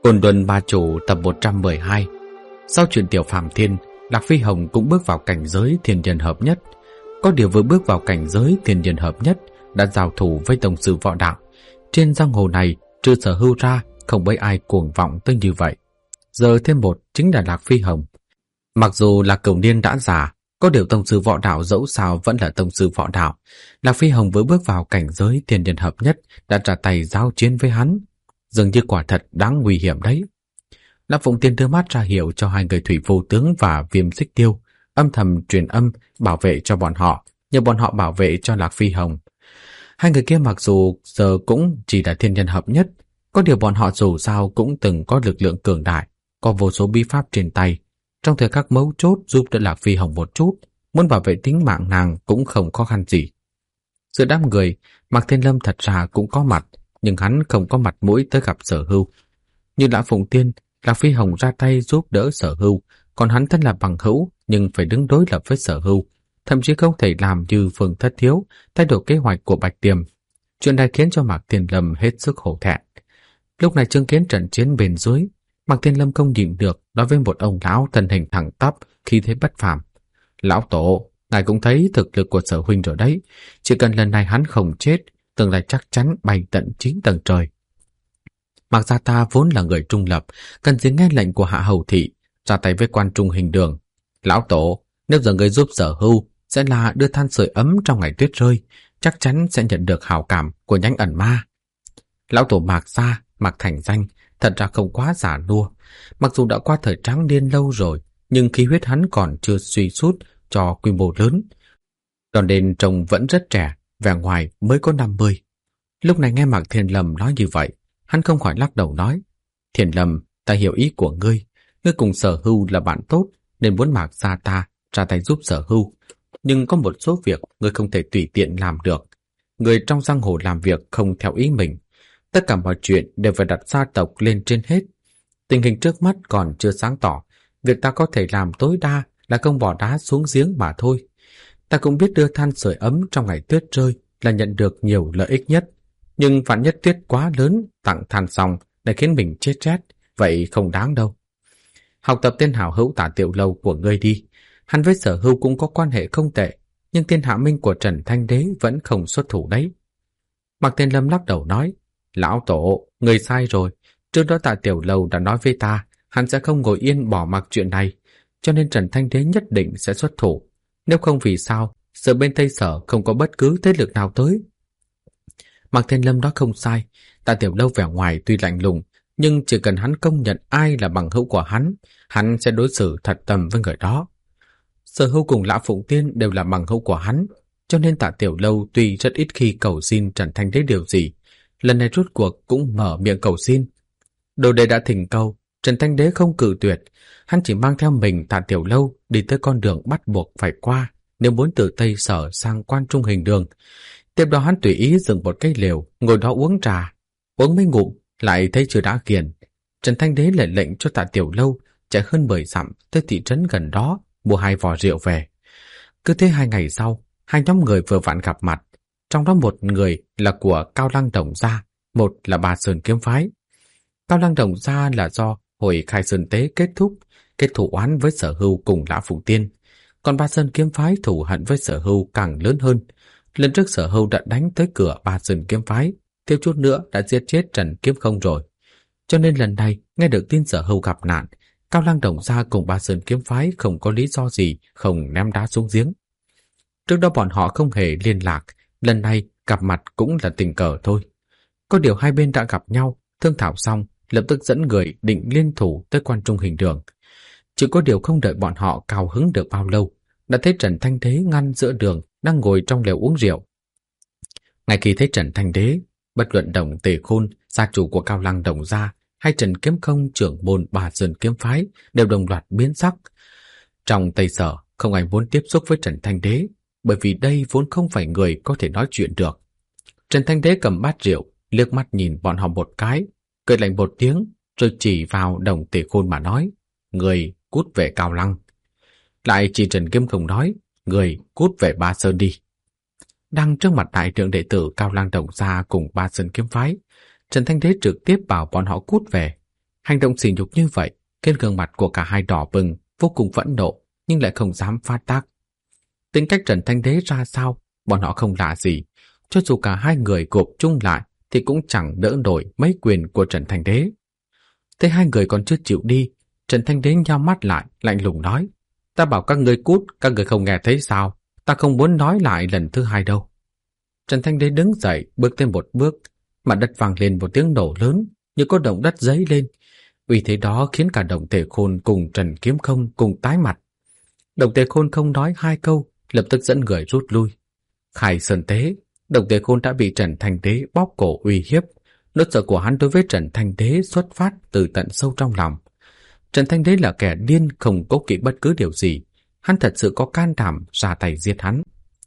Côn Luân Ba Chủ tập 112. Sau chuyện Tiểu Phàm Thiên, Lạc Phi Hồng cũng bước vào cảnh giới thiên nhân hợp nhất. Có điều vừa bước vào cảnh giới thiên nhân hợp nhất đã giao thủ với tông sư võ đạo. Trên giang hồ này, trừ Sở Hưu ra, không mấy ai cuồng vọng tới như vậy. Giờ thêm một chính là Lạc Phi Hồng. Mặc dù là Cửu Niên đã già, có điều tông sư võ đạo dẫu sao vẫn là tông sư võ đạo. Lạc Phi Hồng vừa bước vào cảnh giới thiên nhân hợp nhất đã ra tay giao chiến với hắn. Dường như quả thật đáng nguy hiểm đấy. Lạc Phụng Tiên đưa mắt ra hiệu cho hai người Thủy Vô Tướng và Viêm Xích Tiêu, âm thầm truyền âm bảo vệ cho bọn họ, nhờ bọn họ bảo vệ cho Lạc Phi Hồng. Hai người kia mặc dù giờ cũng chỉ là thiên nhân hợp nhất, có điều bọn họ dù sao cũng từng có lực lượng cường đại, có vô số bí pháp trên tay. Trong thời khắc mấu chốt giúp đỡ Lạc Phi Hồng một chút, muốn bảo vệ tính mạng nàng cũng không khó khăn gì. Giữa đám người, Mạc Thiên Lâm thật ra cũng có mặt, nhưng hắn không có mặt mũi tới gặp Sở Hưu. Như Lã Phụng Tiên, Lạc Phi Hồng ra tay giúp đỡ Sở Hưu, còn hắn thân là bằng hữu nhưng phải đứng đối lập với Sở Hưu, thậm chí không thể làm như Phương Thất Thiếu thay đổi kế hoạch của Bạch Tiềm. Chuyện này khiến cho Mạc Thiên Lâm hết sức hổ thẹn. Lúc này chứng kiến trận chiến bên dưới, Mạc Thiên Lâm không nhịn được nói với một ông lão thân hình thẳng tắp, khí thế bất phàm: "Lão tổ, ngài cũng thấy thực lực của Sở huynh rồi đấy, chỉ cần lần này hắn không chết, tương lai chắc chắn bay tận 9 tầng trời." Mạc gia ta vốn là người trung lập, cần gì nghe lệnh của Hạ Hầu thị, ra tay với Quan Trung Hình Đường. "Lão tổ, nếu giờ người giúp Sở Hưu sẽ là đưa than sưởi ấm trong ngày tuyết rơi, chắc chắn sẽ nhận được hảo cảm của nhánh ẩn ma." Lão tổ Mạc gia, Mạc thành danh, thật ra không quá già nua. Mặc dù đã qua thời tráng niên lâu rồi, nhưng khí huyết hắn còn chưa suy sút cho quy mô lớn, cho nên trông vẫn rất trẻ, vẻ ngoài mới có 50. Lúc này nghe Mạc Thiên Lâm nói như vậy, hắn không khỏi lắc đầu nói: "Thiên Lâm, ta hiểu ý của ngươi. Ngươi cùng Sở Hưu là bạn tốt, nên muốn Mạc gia ta ra tay giúp Sở Hưu. Nhưng có một số việc ngươi không thể tùy tiện làm được. Người trong giang hồ làm việc không theo ý mình. Tất cả mọi chuyện đều phải đặt gia tộc lên trên hết. Tình hình trước mắt còn chưa sáng tỏ. Việc ta có thể làm tối đa là không bỏ đá xuống giếng mà thôi. Ta cũng biết đưa than sưởi ấm trong ngày tuyết rơi là nhận được nhiều lợi ích nhất. Nhưng vạn nhất tuyết quá lớn, tặng than xong để khiến mình chết rét, vậy không đáng đâu. Học tập tên hảo hữu Tả Tiểu Lâu của ngươi đi. Hắn với Sở Hưu cũng có quan hệ không tệ, nhưng tên hạ minh của Trần Thanh Đế vẫn không xuất thủ đấy." Mạc Thiên Lâm lắc đầu nói: "Lão tổ, người sai rồi. Trước đó Tả Tiểu Lâu đã nói với ta, hắn sẽ không ngồi yên bỏ mặc chuyện này, cho nên Trần Thanh Đế nhất định sẽ xuất thủ. Nếu không vì sao, giờ bên Tây Sở không có bất cứ thế lực nào tới." Mạc Thiên Lâm nói không sai, Tả Tiểu Lâu vẻ ngoài tuy lạnh lùng, nhưng chỉ cần hắn công nhận ai là bằng hữu của hắn sẽ đối xử thật tâm với người đó. Sở Hưu cùng Lã Phụng Tiên đều là bằng hữu của hắn, cho nên Tả Tiểu Lâu tuy rất ít khi cầu xin Trần Thanh Đế điều gì, lần này rốt cuộc cũng mở miệng cầu xin. Đồ đệ đã thỉnh cầu, Trần Thanh Đế không cự tuyệt, hắn chỉ mang theo mình Tả Tiểu Lâu đi tới con đường bắt buộc phải qua nếu muốn từ Tây Sở sang Quan Trung Hình Đường. Tiếp đó hắn tùy ý dừng một cái lều, ngồi đó uống trà. Uống mấy ngụm, lại thấy chưa đã kiền. Trần Thanh Đế lại lệnh cho Tả Tiểu Lâu chạy hơn 10 dặm tới thị trấn gần đó, mua 2 vò rượu về. Cứ thế 2 ngày sau, hai nhóm người vừa vặn gặp mặt. Trong đó một người là của Cao Lăng Đồng gia, một là Ba Sơn Kiếm Phái. Cao Lăng Đồng gia là do hồi khai sơn tế kết thù oán với Sở Hưu cùng Lã Phụng Tiên. Còn Ba Sơn Kiếm Phái thù hận với Sở Hưu càng lớn hơn. Lần trước Sở Hưu đã đánh tới cửa Ba Sơn Kiếm Phái, thiếu chút nữa đã giết chết Trần Kiếm Không rồi. Cho nên lần này nghe được tin Sở Hưu gặp nạn, Cao Lăng Đồng gia cùng Ba Sơn Kiếm Phái không có lý do gì không ném đá xuống giếng. Trước đó bọn họ không hề liên lạc, lần này gặp mặt cũng là tình cờ thôi. Có điều hai bên đã gặp nhau, thương thảo xong, lập tức dẫn người định liên thủ tới Quan Trung Hình Đường. Chỉ có điều không đợi bọn họ cao hứng được bao lâu, đã thấy Trần Thanh Đế ngăn giữa đường đang ngồi trong lều uống rượu. Ngay khi thấy Trần Thanh Đế, bất luận Đồng Tề Khôn, gia chủ của Cao Lăng Đồng gia, hay Trần Kiếm Không, trưởng môn Ba Sơn Kiếm Phái đều đồng loạt biến sắc. Trong Tây Sở, không ai muốn tiếp xúc với Trần Thanh Đế, bởi vì đây vốn không phải người có thể nói chuyện được. Trần Thanh Đế cầm bát rượu, liếc mắt nhìn bọn họ một cái, cười lạnh một tiếng, rồi chỉ vào Đồng Tề Khôn mà nói: "Người cút về Cao Lăng." Lại chỉ Trần Kiếm Không nói: "Người cút về Ba Sơn đi." Đang trước mặt đại trưởng đệ tử Cao Lăng Đồng gia cùng Ba Sơn Kiếm Phái, Trần Thanh Đế trực tiếp bảo bọn họ cút về. Hành động sỉ nhục như vậy khiến gương mặt của cả hai đỏ bừng, vô cùng phẫn nộ nhưng lại không dám phát tác. Tính cách Trần Thanh Đế ra sao, bọn họ không lạ gì. Cho dù cả hai người gộp chung lại thì cũng chẳng đỡ nổi mấy quyền của Trần Thanh Đế. Thế hai người còn chưa chịu đi, Trần Thanh Đế nheo mắt lại, lạnh lùng nói: ta bảo các ngươi cút, các ngươi không nghe thấy sao? Ta không muốn nói lại lần thứ hai đâu. Trần Thanh Đế đứng dậy, bước thêm một bước, mặt đất vang lên một tiếng nổ lớn, như có động đất dấy lên. Vì thế đó khiến cả Đồng Tề Khôn cùng Trần Kiếm Không cùng tái mặt. Đồng Tề Khôn không nói hai câu, lập tức dẫn người rút lui. Khai sơn tế, Đồng Tề Khôn đã bị Trần Thanh Đế bóp cổ uy hiếp. Nỗi sợ của hắn đối với Trần Thanh Đế xuất phát từ tận sâu trong lòng. Trần Thanh Đế là kẻ điên, không cố kỵ bất cứ điều gì. Hắn thật sự có can đảm ra tay giết hắn.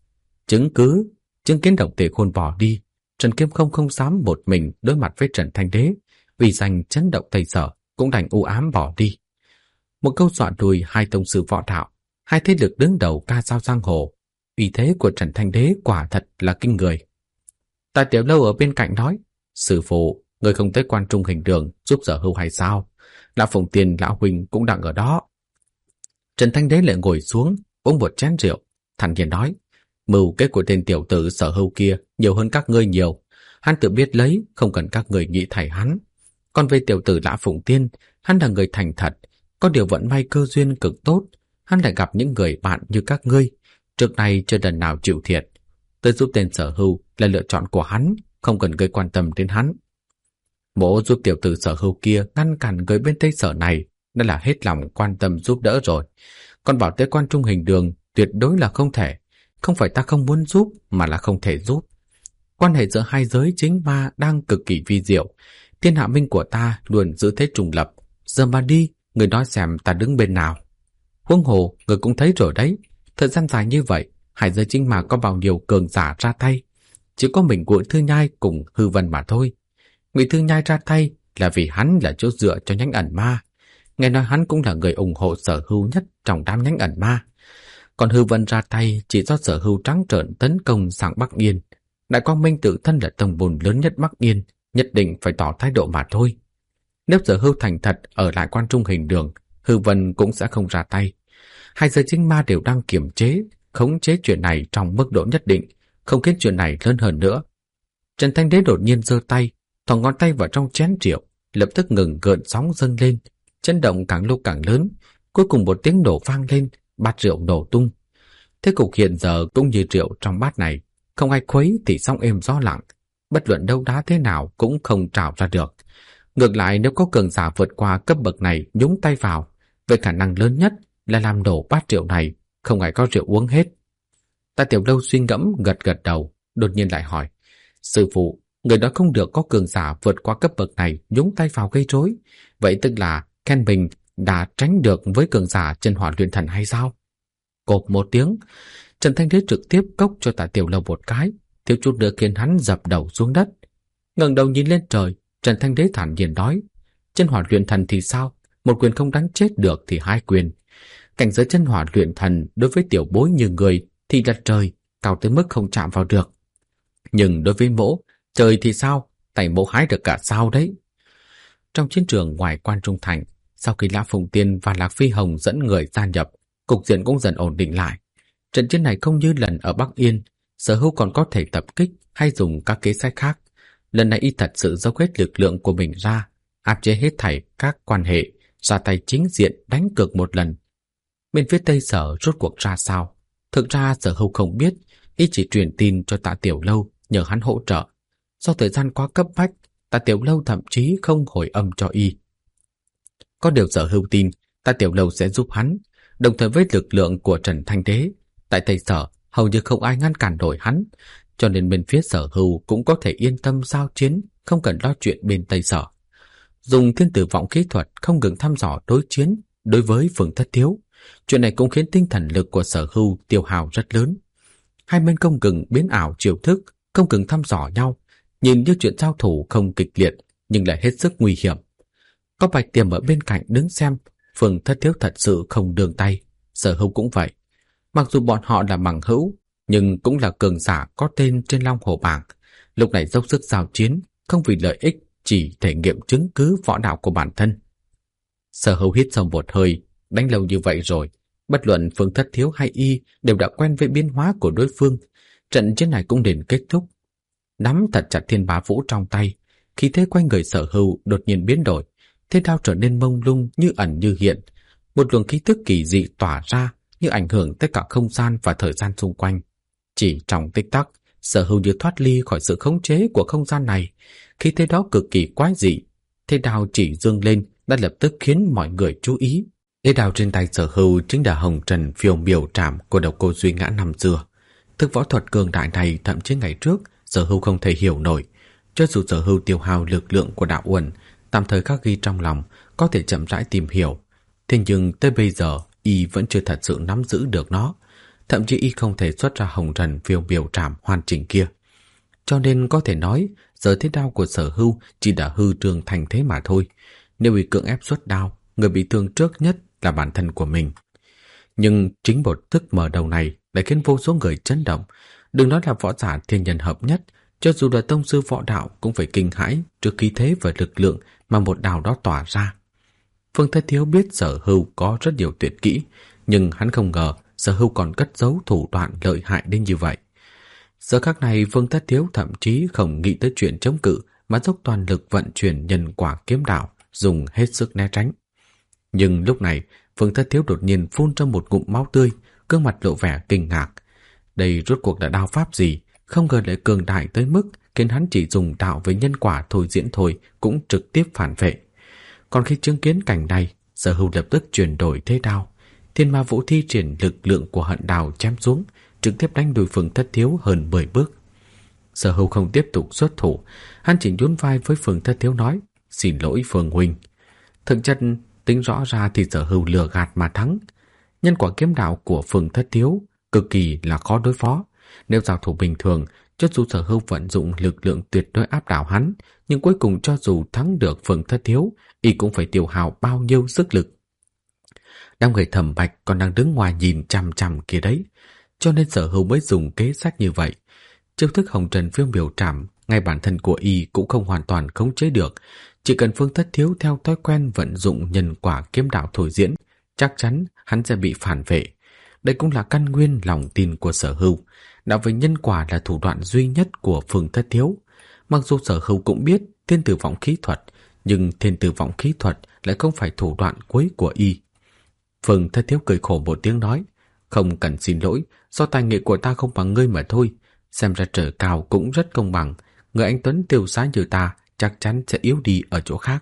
Chứng kiến Đồng Tề Khôn bỏ đi, Trần Kiếm Không không dám một mình đối mặt với Trần Thanh Đế, vì giành chấn động Tây Sở cũng đành u ám bỏ đi. Một câu dọa lùi hai tông sư võ đạo, hai thế lực đứng đầu ca dao giang hồ. Uy thế của Trần Thanh Đế quả thật là kinh người. Tạ Tiểu Lâu ở bên cạnh nói: sư phụ, người không tới Quan Trung Hình Đường giúp Sở Hưu hay sao? Lão Phùng Tiên lão huynh cũng đang ở đó. Trần Thanh Đế lại ngồi xuống uống một chén rượu, thản nhiên nói: mưu kế của tên tiểu tử Sở Hưu kia nhiều hơn các ngươi nhiều. Hắn tự biết lấy, không cần các người nghĩ thảy hắn. Còn về tiểu tử Lã Phụng Tiên, hắn là người thành thật, có điều vận may cơ duyên cực tốt, hắn lại gặp những người bạn như các ngươi, trước nay chưa lần nào chịu thiệt. Tôi giúp tên Sở Hưu là lựa chọn của hắn, không cần gây quan tâm đến hắn. Mỗ giúp tiểu tử Sở Hưu kia ngăn cản người bên Tây Sở này, đã là hết lòng quan tâm giúp đỡ rồi. Còn bảo tới Quan Trung Hình Đường tuyệt đối là không thể. Không phải ta không muốn giúp, mà là không thể giúp. Quan hệ giữa hai giới chính ma đang cực kỳ vi diệu. Thiên hạ minh của ta luôn giữ thế trùng lập. Giờ mà đi, người nói xem ta đứng bên nào. Huống hồ, người cũng thấy rồi đấy. Thời gian dài như vậy, hai giới chính ma có bao nhiêu cường giả ra tay. Chỉ có mình Ngụy Thư Nhai cùng Hư Vân mà thôi. Ngụy Thư Nhai ra tay là vì hắn là chỗ dựa cho nhánh ẩn ma. Nghe nói hắn cũng là người ủng hộ Sở Hưu nhất trong đám nhánh ẩn ma. Còn Hư Vân ra tay chỉ do Sở Hưu trắng trợn tấn công sang Bắc Yên. Đại Quang Minh tự thân là tông môn lớn nhất Bắc Yên, nhất định phải tỏ thái độ mà thôi. Nếu Sở Hưu thành thật ở lại Quan Trung Hình Đường, Hư Vân cũng sẽ không ra tay. Hai giới chính ma đều đang kiềm chế, khống chế chuyện này trong mức độ nhất định, không khiến chuyện này lớn hơn nữa. Trần Thanh Đế đột nhiên giơ tay, thò ngón tay vào trong chén rượu, lập tức ngừng gợn sóng dâng lên, chấn động càng lúc càng lớn, cuối cùng một tiếng nổ vang lên, bát rượu nổ tung. Thế cục hiện giờ cũng như rượu trong bát này, không ai khuấy thì sóng êm gió lặng, bất luận đâu đá thế nào cũng không trào ra được. Ngược lại, nếu có cường giả vượt qua cấp bậc này nhúng tay vào, với khả năng lớn nhất là làm đổ bát rượu này, không ai có rượu uống hết. Tạ Tiểu Lâu suy ngẫm gật gật đầu, đột nhiên lại hỏi: sư phụ, người đó không được có cường giả vượt qua cấp bậc này nhúng tay vào gây rối, vậy tức là Ken Bình đã tránh được với cường giả Chân Hỏa Luyện Thần hay sao? Cộp một tiếng, Trần Thanh Đế trực tiếp cốc cho Tạ Tiểu Lâu một cái, thiếu chút nữa khiến hắn dập đầu xuống đất. Ngẩng đầu nhìn lên trời, Trần Thanh Đế thản nhiên nói: Chân Hỏa Luyện Thần thì sao? Một quyền không đánh chết được thì hai quyền. Cảnh giới Chân Hỏa Luyện Thần đối với tiểu bối như người thì là trời, cao tới mức không chạm vào được. Nhưng đối với mỗ, trời thì sao? Tay mỗ hái được cả sao đấy. Trong chiến trường ngoài Quan Trung Thành, sau khi Lã Phùng Tiên và Lạc Phi Hồng dẫn người gia nhập, cục diện cũng dần ổn định lại. Trận chiến này không như lần ở Bắc Yên, Sở Hưu còn có thể tập kích hay dùng các kế sách khác. Lần này y thật sự dốc hết lực lượng của mình ra, áp chế hết thảy các quan hệ, ra tay chính diện đánh cược một lần. Bên phía Tây Sở rốt cuộc ra sao? Thực ra Sở Hưu không biết, y chỉ truyền tin cho Tạ Tiểu Lâu nhờ hắn hỗ trợ. Do thời gian quá cấp bách, Tạ Tiểu Lâu thậm chí không hồi âm cho y. Có điều Sở Hưu tin Tạ Tiểu Lâu sẽ giúp hắn, đồng thời với lực lượng của Trần Thanh Đế, tại Tây Sở hầu như không ai ngăn cản nổi hắn, cho nên bên phía Sở Hưu cũng có thể yên tâm giao chiến, không cần lo chuyện bên Tây Sở. Dùng thiên tử vọng khí thuật không ngừng thăm dò đối chiến đối với Phường Thất Thiếu, chuyện này cũng khiến tinh thần lực của Sở Hưu tiêu hao rất lớn. Hai bên không ngừng biến ảo chiêu thức, không ngừng thăm dò nhau, nhìn như chuyện giao thủ không kịch liệt nhưng lại hết sức nguy hiểm. Có Bạch Tiềm ở bên cạnh đứng xem, Phường Thất Thiếu thật sự không đường tay, Sở Hưu cũng vậy. Mặc dù bọn họ là bằng hữu, nhưng cũng là cường giả có tên trên Long Hồ bảng. Lúc này dốc sức giao chiến, không vì lợi ích, chỉ thể nghiệm chứng cứ võ đạo của bản thân, Sở Hữu hít sâu một hơi, đánh lâu như vậy rồi, bất luận Phương Thất Thiếu hay y đều đã quen với biến hóa của đối phương. Trận chiến này cũng đến kết thúc. Nắm thật chặt Thiên Bá Vũ trong tay, khí thế quanh người Sở Hữu đột nhiên biến đổi, thế đao trở nên mông lung như ẩn như hiện, một luồng khí tức kỳ dị tỏa ra như ảnh hưởng tất cả không gian và thời gian xung quanh. Chỉ trong tích tắc, Sở Hữu như thoát ly khỏi sự khống chế của không gian này, khí thế đó cực kỳ quái dị. Thế đao chỉ dương lên đã lập tức khiến mọi người chú ý. Thế đao trên tay Sở Hữu chính là Hồng Trần Phiêu Miểu Trảm của Độc Cô Duy Ngã năm xưa. Thức võ thuật cường đại này thậm chí ngày trước Sở Hữu không thể hiểu nổi. Cho dù Sở Hữu tiêu hao lực lượng của đạo uẩn, tạm thời khắc ghi trong lòng, có thể chậm rãi tìm hiểu. Thế nhưng tới bây giờ y vẫn chưa thật sự nắm giữ được nó, thậm chí y không thể xuất ra Hồng Trần Phiêu Miểu Trảm hoàn chỉnh kia. Cho nên có thể nói giờ thế đao của Sở Hữu chỉ đã hư trương thành thế mà thôi. Nếu bị cưỡng ép xuất đao, người bị thương trước nhất là bản thân của mình. Nhưng chính một thức mở đầu này lại khiến vô số người chấn động. Đừng nói là võ giả thiên nhân hợp nhất, cho dù là tông sư võ đạo cũng phải kinh hãi trước khí thế và lực lượng mà một đao đó tỏa ra. Phương Thất Thiếu biết Sở Hữu có rất nhiều tuyệt kỹ, nhưng hắn không ngờ Sở Hữu còn cất giấu thủ đoạn lợi hại đến như vậy. Giờ khắc này Phương Thất Thiếu thậm chí không nghĩ tới chuyện chống cự mà dốc toàn lực vận chuyển nhân quả kiếm đạo, dùng hết sức né tránh. Nhưng lúc này Phương Thất Thiếu đột nhiên phun ra một ngụm máu tươi, gương mặt lộ vẻ kinh ngạc. Đây rốt cuộc là đao pháp gì, không ngờ lại cường đại tới mức khiến hắn chỉ dùng đạo với nhân quả thôi diễn thôi cũng trực tiếp phản vệ. Còn khi chứng kiến cảnh này, Sở Hữu lập tức chuyển đổi thế đao. Thiên Ma Vũ thi triển lực lượng của hận đao chém xuống, trực tiếp đánh đuổi Phương Thất Thiếu hơn 10 bước. Sở Hữu không tiếp tục xuất thủ, hắn chỉ nhún vai với Phương Thất Thiếu nói: "Xin lỗi Phương huynh." Thực chất tính rõ ra thì Sở Hữu lừa gạt mà thắng. Nhân quả kiếm đạo của Phương Thất Thiếu cực kỳ là khó đối phó. Nếu giao thủ bình thường, cho dù Sở Hữu vận dụng lực lượng tuyệt đối áp đảo hắn, nhưng cuối cùng cho dù thắng được Phương Thất Thiếu, y cũng phải tiêu hao bao nhiêu sức lực. Đám người Thẩm Bạch còn đang đứng ngoài nhìn chằm chằm kia đấy, cho nên Sở Hữu mới dùng kế sách như vậy. Chiêu thức Hồng Trần Phiêu Miểu Trảm, ngay bản thân của y cũng không hoàn toàn khống chế được, chỉ cần Phương Thất Thiếu theo thói quen vận dụng nhân quả kiếm đạo thôi diễn, chắc chắn hắn sẽ bị phản vệ. Đây cũng là căn nguyên lòng tin của Sở Hữu. Đạo về nhân quả là thủ đoạn duy nhất của Phương Thất Thiếu. Mặc dù Sở Hữu cũng biết thiên tử vọng khí thuật, nhưng thiên tử vọng khí thuật lại không phải thủ đoạn cuối của y. Phương Thất Thiếu cười khổ một tiếng nói: "Không cần xin lỗi, do tài nghệ của ta không bằng ngươi mà thôi. Xem ra trời cao cũng rất công bằng, người anh tuấn tiêu sái như ta chắc chắn sẽ yếu đi ở chỗ khác."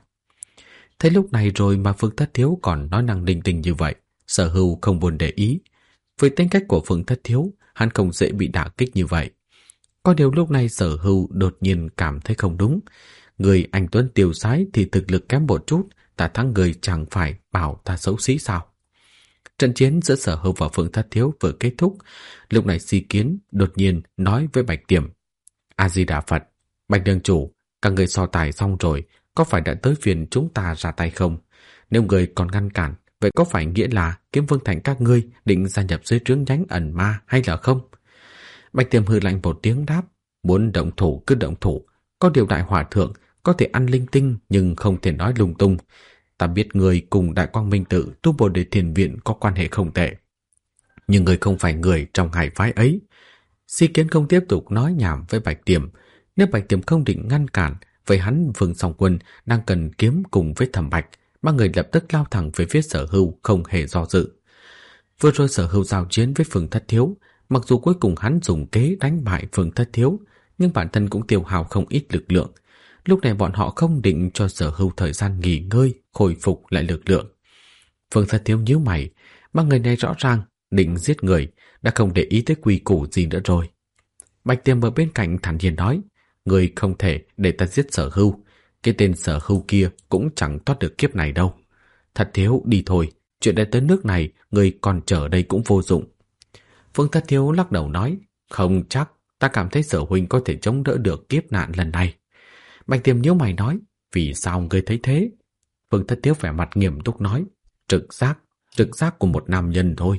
Thế lúc này rồi mà Phương Thất Thiếu còn nói năng linh tinh như vậy, Sở Hữu không buồn để ý. Với tính cách của Phương Thất Thiếu, hắn không dễ bị đả kích như vậy. Có điều lúc này Sở Hữu đột nhiên cảm thấy không đúng. Người anh tuấn tiêu sái thì thực lực kém một chút, ta thắng người chẳng phải bảo ta xấu xí sao? Trận chiến giữa Sở Hữu và Phương Thất Thiếu vừa kết thúc. Lúc này Si Kiến đột nhiên nói với Bạch Tiềm: "A Di Đà Phật, Bạch đường chủ, các người so tài xong rồi, có phải đã tới phiền chúng ta ra tay không? Nếu người còn ngăn cản, vậy có phải nghĩa là Kiếm Vương Thành các ngươi định gia nhập dưới trướng nhánh ẩn ma hay là không?" Bạch Tiềm hừ lạnh một tiếng đáp: "Muốn động thủ cứ động thủ, có điều đại hòa thượng có thể ăn linh tinh nhưng không thể nói lung tung. Ta biết người cùng Đại Quang Minh Tự tu Bồ Đề Thiền Viện có quan hệ không tệ, nhưng người không phải người trong hai phái ấy." Si Kiến không tiếp tục nói nhảm với Bạch Tiềm. Nếu Bạch Tiềm không định ngăn cản, vậy hắn Vương Song Quân đang cần kiếm cùng với Thẩm Bạch, ba người lập tức lao thẳng về phía Sở Hữu không hề do dự. Vừa rồi Sở Hữu giao chiến với Phương Thất Thiếu, mặc dù cuối cùng hắn dùng kế đánh bại Phương Thất Thiếu, nhưng bản thân cũng tiêu hao không ít lực lượng. Lúc này bọn họ không định cho Sở Hữu thời gian nghỉ ngơi, khôi phục lại lực lượng. Phương Thất Thiếu nhíu mày, ba người này rõ ràng định giết người, đã không để ý tới quy củ gì nữa rồi. Bạch Tiềm ở bên cạnh thản nhiên nói: "Người không thể để ta giết Sở Hữu, cái tên Sở Hữu kia cũng chẳng thoát được kiếp này đâu. Thất Thiếu đi thôi, chuyện đã tới nước này, người còn chờ đây cũng vô dụng." Phương Thất Thiếu lắc đầu nói: "Không chắc, ta cảm thấy Sở huynh có thể chống đỡ được kiếp nạn lần này." Bạch Tiềm nhíu mày nói: "Vì sao ngươi thấy thế?" Phương Thất Thiếu vẻ mặt nghiêm túc nói: trực giác của một nam nhân thôi."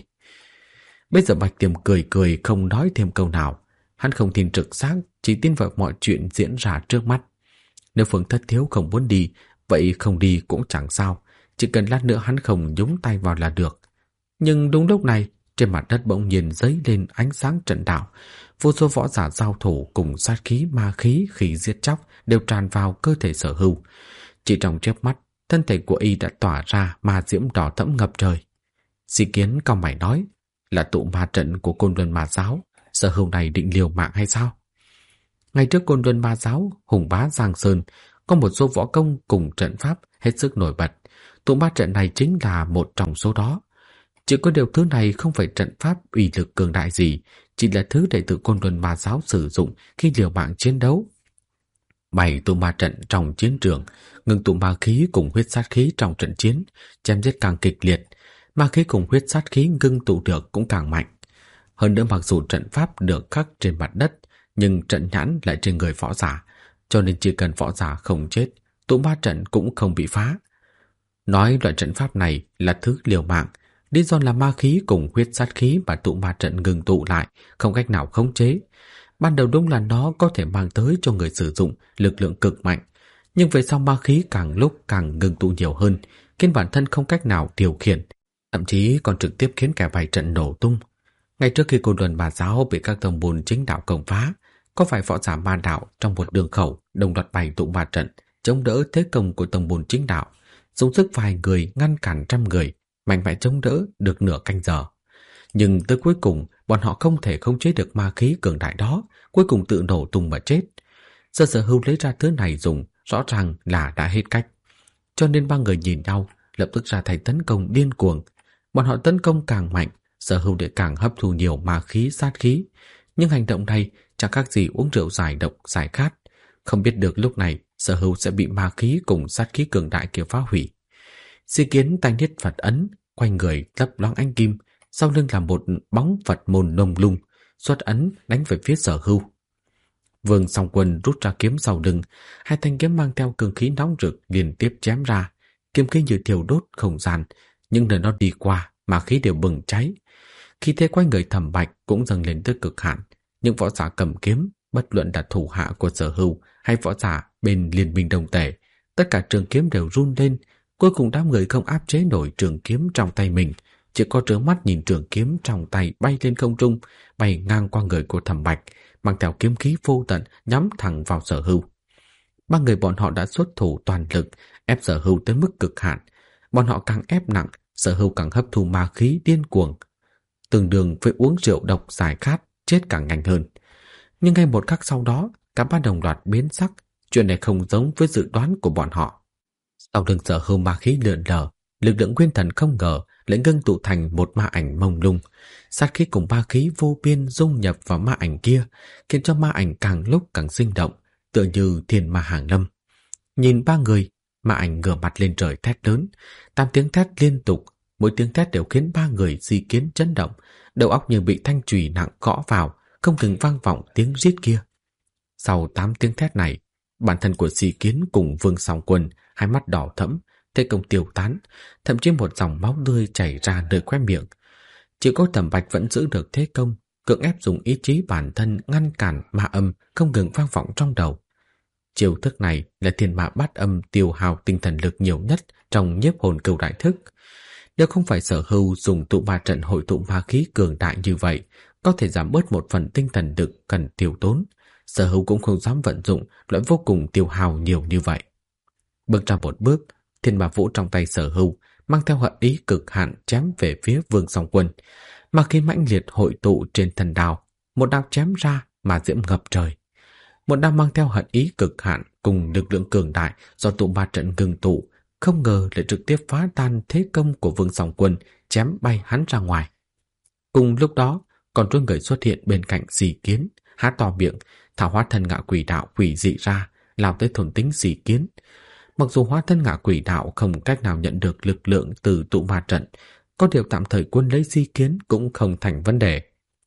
Bây giờ Bạch Tiềm cười cười không nói thêm câu nào. Hắn không tin trực giác, chỉ tin vào mọi chuyện diễn ra trước mắt. Nếu Phương Thất Thiếu không muốn đi, vậy không đi cũng chẳng sao. chỉ cần lát nữa hắn không nhúng tay vào là được. Nhưng đúng lúc này, trên mặt đất bỗng nhiên dấy lên ánh sáng trận đạo. Vô số võ giả giao thủ cùng sát khí ma khí khi giết chóc đều tràn vào cơ thể Sở Hưu. Chỉ trong chớp mắt, thân thể của y đã tỏa ra ma diễm đỏ thẫm ngập trời. Sĩ Kiến cau mày nói, là tụ ma trận của Côn Luân Ma Giáo, Sở Hưu này định liều mạng hay sao? Ngay trước Côn Luân Ma Giáo, Hùng Bá Giang Sơn, có một số võ công cùng trận pháp hết sức nổi bật. Tụ ma trận này chính là một trong số đó. Chỉ có điều thứ này không phải trận pháp uy lực cường đại gì, chỉ là thứ đệ tử Côn Luân Ma Giáo sử dụng khi liều mạng chiến đấu. Bày tụ ma trận trong chiến trường, ngừng tụ ma khí cùng huyết sát khí trong trận chiến, chém giết càng kịch liệt, ma khí cùng huyết sát khí ngưng tụ được cũng càng mạnh. Hơn nữa mặc dù trận pháp được khắc trên mặt đất, nhưng trận nhãn lại trên người võ giả, cho nên chỉ cần võ giả không chết, tụ ma trận cũng không bị phá. Nói loại trận pháp này là thứ liều mạng, lý do là ma khí cùng huyết sát khí mà tụ ma trận ngừng tụ lại không cách nào khống chế. Ban đầu đúng là nó có thể mang tới cho người sử dụng lực lượng cực mạnh, nhưng về sau ma khí càng lúc càng ngừng tụ nhiều hơn, khiến bản thân không cách nào điều khiển, thậm chí còn trực tiếp khiến cả vài trận nổ tung. Ngay trước khi Côn Luân Ma Giáo bị các tông môn chính đạo công phá, có vài võ giả ma đạo trong một đường khẩu đồng loạt bày tụ ma trận chống đỡ thế công của tông môn chính đạo, dùng sức vài người ngăn cản trăm người, mạnh mẽ chống đỡ được nửa canh giờ. Nhưng tới cuối cùng, bọn họ không thể khống chế được ma khí cường đại đó, cuối cùng tự nổ tung mà chết. Sở Hưu lấy ra thứ này dùng, rõ ràng là đã hết cách. Cho nên ba người nhìn nhau, lập tức ra tay tấn công điên cuồng. Bọn họ tấn công càng mạnh, Sở Hưu để càng hấp thu nhiều ma khí sát khí. Nhưng hành động này chẳng khác gì uống rượu giải độc giải khát. Không biết được lúc này Sở Hưu sẽ bị ma khí cùng sát khí cường đại kia phá hủy. Sĩ Kiến tay niết Phật ấn, quanh người lấp loáng ánh kim, sau lưng là một bóng Phật môn nông lung, xuất ấn đánh về phía Sở Hưu. Vương Song Quân rút ra kiếm sau lưng, hai thanh kiếm mang theo cường khí nóng rực liên tiếp chém ra, kiếm khí như thiêu đốt không gian, nhưng nơi nó đi qua, ma khí đều bừng cháy. Khi thế quanh người Thẩm Bạch cũng dâng lên tới cực hạn, những võ giả cầm kiếm, bất luận là thủ hạ của Sở Hưu hay võ giả bên liên minh đồng tể, tất cả trường kiếm đều run lên. Cuối cùng đám người không áp chế nổi trường kiếm trong tay mình, chỉ có trơ mắt nhìn trường kiếm trong tay bay lên không trung, bay ngang qua người của Thẩm Bạch, mang theo kiếm khí vô tận nhắm thẳng vào Sở Hưu. Ba người bọn họ đã xuất thủ toàn lực, ép Sở Hưu tới mức cực hạn. Bọn họ càng ép nặng, Sở Hưu càng hấp thu ma khí điên cuồng, tương đương với uống rượu độc giải khát, chết càng nhanh hơn. Nhưng ngay một khắc sau đó, cả ba đồng loạt biến sắc, chuyện này không giống với dự đoán của bọn họ. Sau lưng Sở Hưu ma khí lượn lờ, lực lượng nguyên thần không ngờ lại ngưng tụ thành một ma ảnh mông lung. Sát khí cùng ma khí vô biên dung nhập vào ma ảnh kia, khiến cho ma ảnh càng lúc càng sinh động, tựa như thiên ma hàng lâm. Nhìn ba người, ma ảnh ngửa mặt lên trời thét lớn, 8 tiếng thét liên tục, mỗi tiếng thét đều khiến ba người Sĩ Kiến chấn động, đầu óc như bị thanh chùy nặng gõ vào, không ngừng vang vọng tiếng rít kia. Sau 8 tiếng thét này, bản thân của Sĩ Kiến cùng Vương Song Quân hai mắt đỏ thẫm, thế công tiêu tán, thậm chí một dòng máu tươi chảy ra nơi khóe miệng. Chỉ có Thẩm Bạch vẫn giữ được thế công, cưỡng ép dùng ý chí bản thân ngăn cản ma âm không ngừng vang vọng trong đầu. Chiêu thức này là thiên ma bát âm tiêu hao tinh thần lực nhiều nhất trong nhiếp hồn cửu đại thức. Nếu không phải Sở Hưu dùng tụ ma trận hội tụ ma khí cường đại như vậy, có thể giảm bớt một phần tinh thần lực cần tiêu tốn, Sở Hưu cũng không dám vận dụng loại vô cùng tiêu hao nhiều như vậy. Bước ra một bước, thiên ma vũ trong tay Sở Hưu mang theo hận ý cực hạn chém về phía Vương Song Quân. Ma khí mãnh liệt hội tụ trên thần đao, một đao chém ra mà diễm ngập trời. Một đao mang theo hận ý cực hạn cùng lực lượng cường đại do tụ ma trận ngừng tụ, không ngờ lại trực tiếp phá tan thế công của Vương Song Quân, chém bay hắn ra ngoài. Cùng lúc đó, còn đôi người xuất hiện bên cạnh Sĩ Kiến, há to miệng, thả hóa thân ngạ quỷ đạo quỷ dị ra, lao tới thôn tính Sĩ Kiến. Mặc dù hóa thân ngạ quỷ đạo không cách nào nhận được lực lượng từ tụ ma trận, có điều tạm thời quân lấy Sĩ Kiến cũng không thành vấn đề.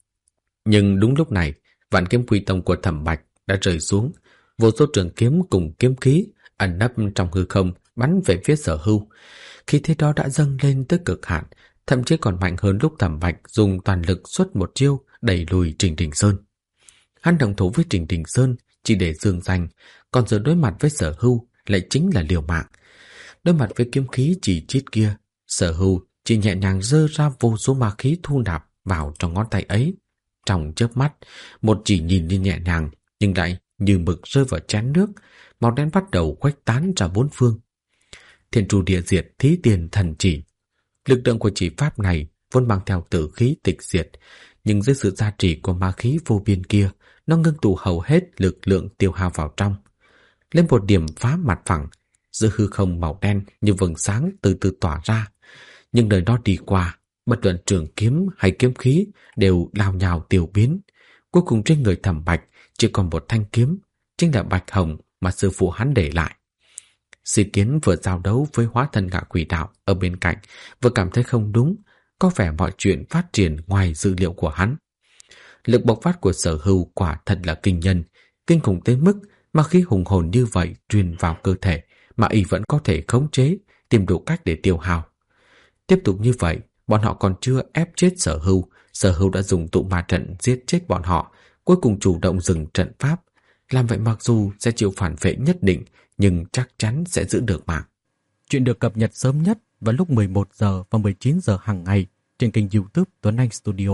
Nhưng đúng lúc này, vạn kiếm quy tông của Thẩm Bạch đã rơi xuống, vô số trường kiếm cùng kiếm khí ẩn nấp trong hư không bắn về phía Sở Hưu. Khí thế đó đã dâng lên tới cực hạn, thậm chí còn mạnh hơn lúc Thẩm Bạch dùng toàn lực xuất một chiêu đẩy lùi Trình Đình Sơn. Hắn đồng thủ với Trình Đình Sơn chỉ để dương danh, còn giờ đối mặt với Sở Hưu lại chính là liều mạng. Đối mặt với kiếm khí chỉ chít kia, Sở Hưu chỉ nhẹ nhàng giơ ra vô số ma khí thu nạp vào trong ngón tay ấy. Trong chớp mắt, một chỉ nhìn như nhẹ nhàng nhưng lại như mực rơi vào chén nước, màu đen bắt đầu khuếch tán ra bốn phương. Thiên tru địa diệt thí tiền thần chỉ. Lực lượng của chỉ pháp này vốn mang theo tử khí tịch diệt, nhưng dưới sự gia trì của ma khí vô biên kia, nó ngưng tụ hầu hết lực lượng tiêu hao vào trong. Lên một điểm phá mặt phẳng, giữa hư không màu đen như vầng sáng từ từ tỏa ra. Nhưng nơi nó đi qua, bất luận trường kiếm hay kiếm khí đều lao nhào tiêu biến. Cuối cùng trên người Thẩm Bạch chỉ còn một thanh kiếm, chính là bạch hồng mà sư phụ hắn để lại. Si Kiến vừa giao đấu với hóa thân ngạ quỷ đạo ở bên cạnh, vừa cảm thấy không đúng, có vẻ mọi chuyện phát triển ngoài dữ liệu của hắn. Lực bộc phát của Sở Hưu quả thật là kinh nhân, kinh khủng tới mức mà khí hùng hồn như vậy truyền vào cơ thể mà y vẫn có thể khống chế, tìm đủ cách để tiêu hao. Tiếp tục như vậy, bọn họ còn chưa ép chết Sở Hưu đã dùng tụ ma trận giết chết bọn họ, cuối cùng chủ động dừng trận pháp. Làm vậy mặc dù sẽ chịu phản vệ nhất định, nhưng chắc chắn sẽ giữ được mạng. Chuyện được cập nhật sớm nhất vào lúc 11 giờ và 19 giờ hàng ngày trên kênh YouTube Tuấn Anh Studio.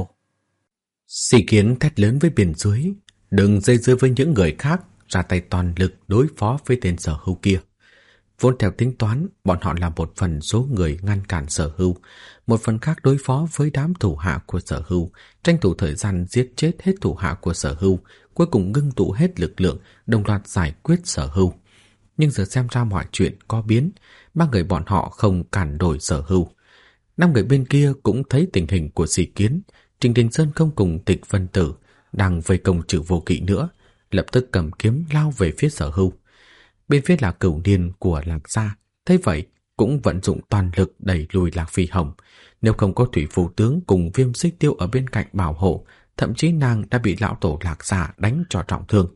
Si Kiến thét lớn với bên dưới, đừng dây dưa với những người khác, ra tay toàn lực đối phó với tên Sở Hưu kia. Vốn theo tính toán, bọn họ là một phần số người ngăn cản Sở Hưu, một phần khác đối phó với đám thủ hạ của Sở Hưu, tranh thủ thời gian giết chết hết thủ hạ của Sở Hưu, cuối cùng ngưng tụ hết lực lượng, đồng loạt giải quyết Sở Hưu. Nhưng giờ xem ra mọi chuyện có biến, ba người bọn họ không cản đổi Sở Hưu. 5 người bên kia cũng thấy tình hình của Si Kiến, Trình Đình Sơn không cùng Tịch Vân Tử đang vây công Trừ Vô Kỵ nữa, lập tức cầm kiếm lao về phía Sở Hưu. Bên phía là Cửu Niên của Lạc Gia, thấy vậy cũng vận dụng toàn lực đẩy lùi Lạc Phi Hồng. Nếu không có Thủy Phù Tướng cùng Viêm Xích Tiêu ở bên cạnh bảo hộ, thậm chí nàng đã bị lão tổ Lạc Gia đánh cho trọng thương.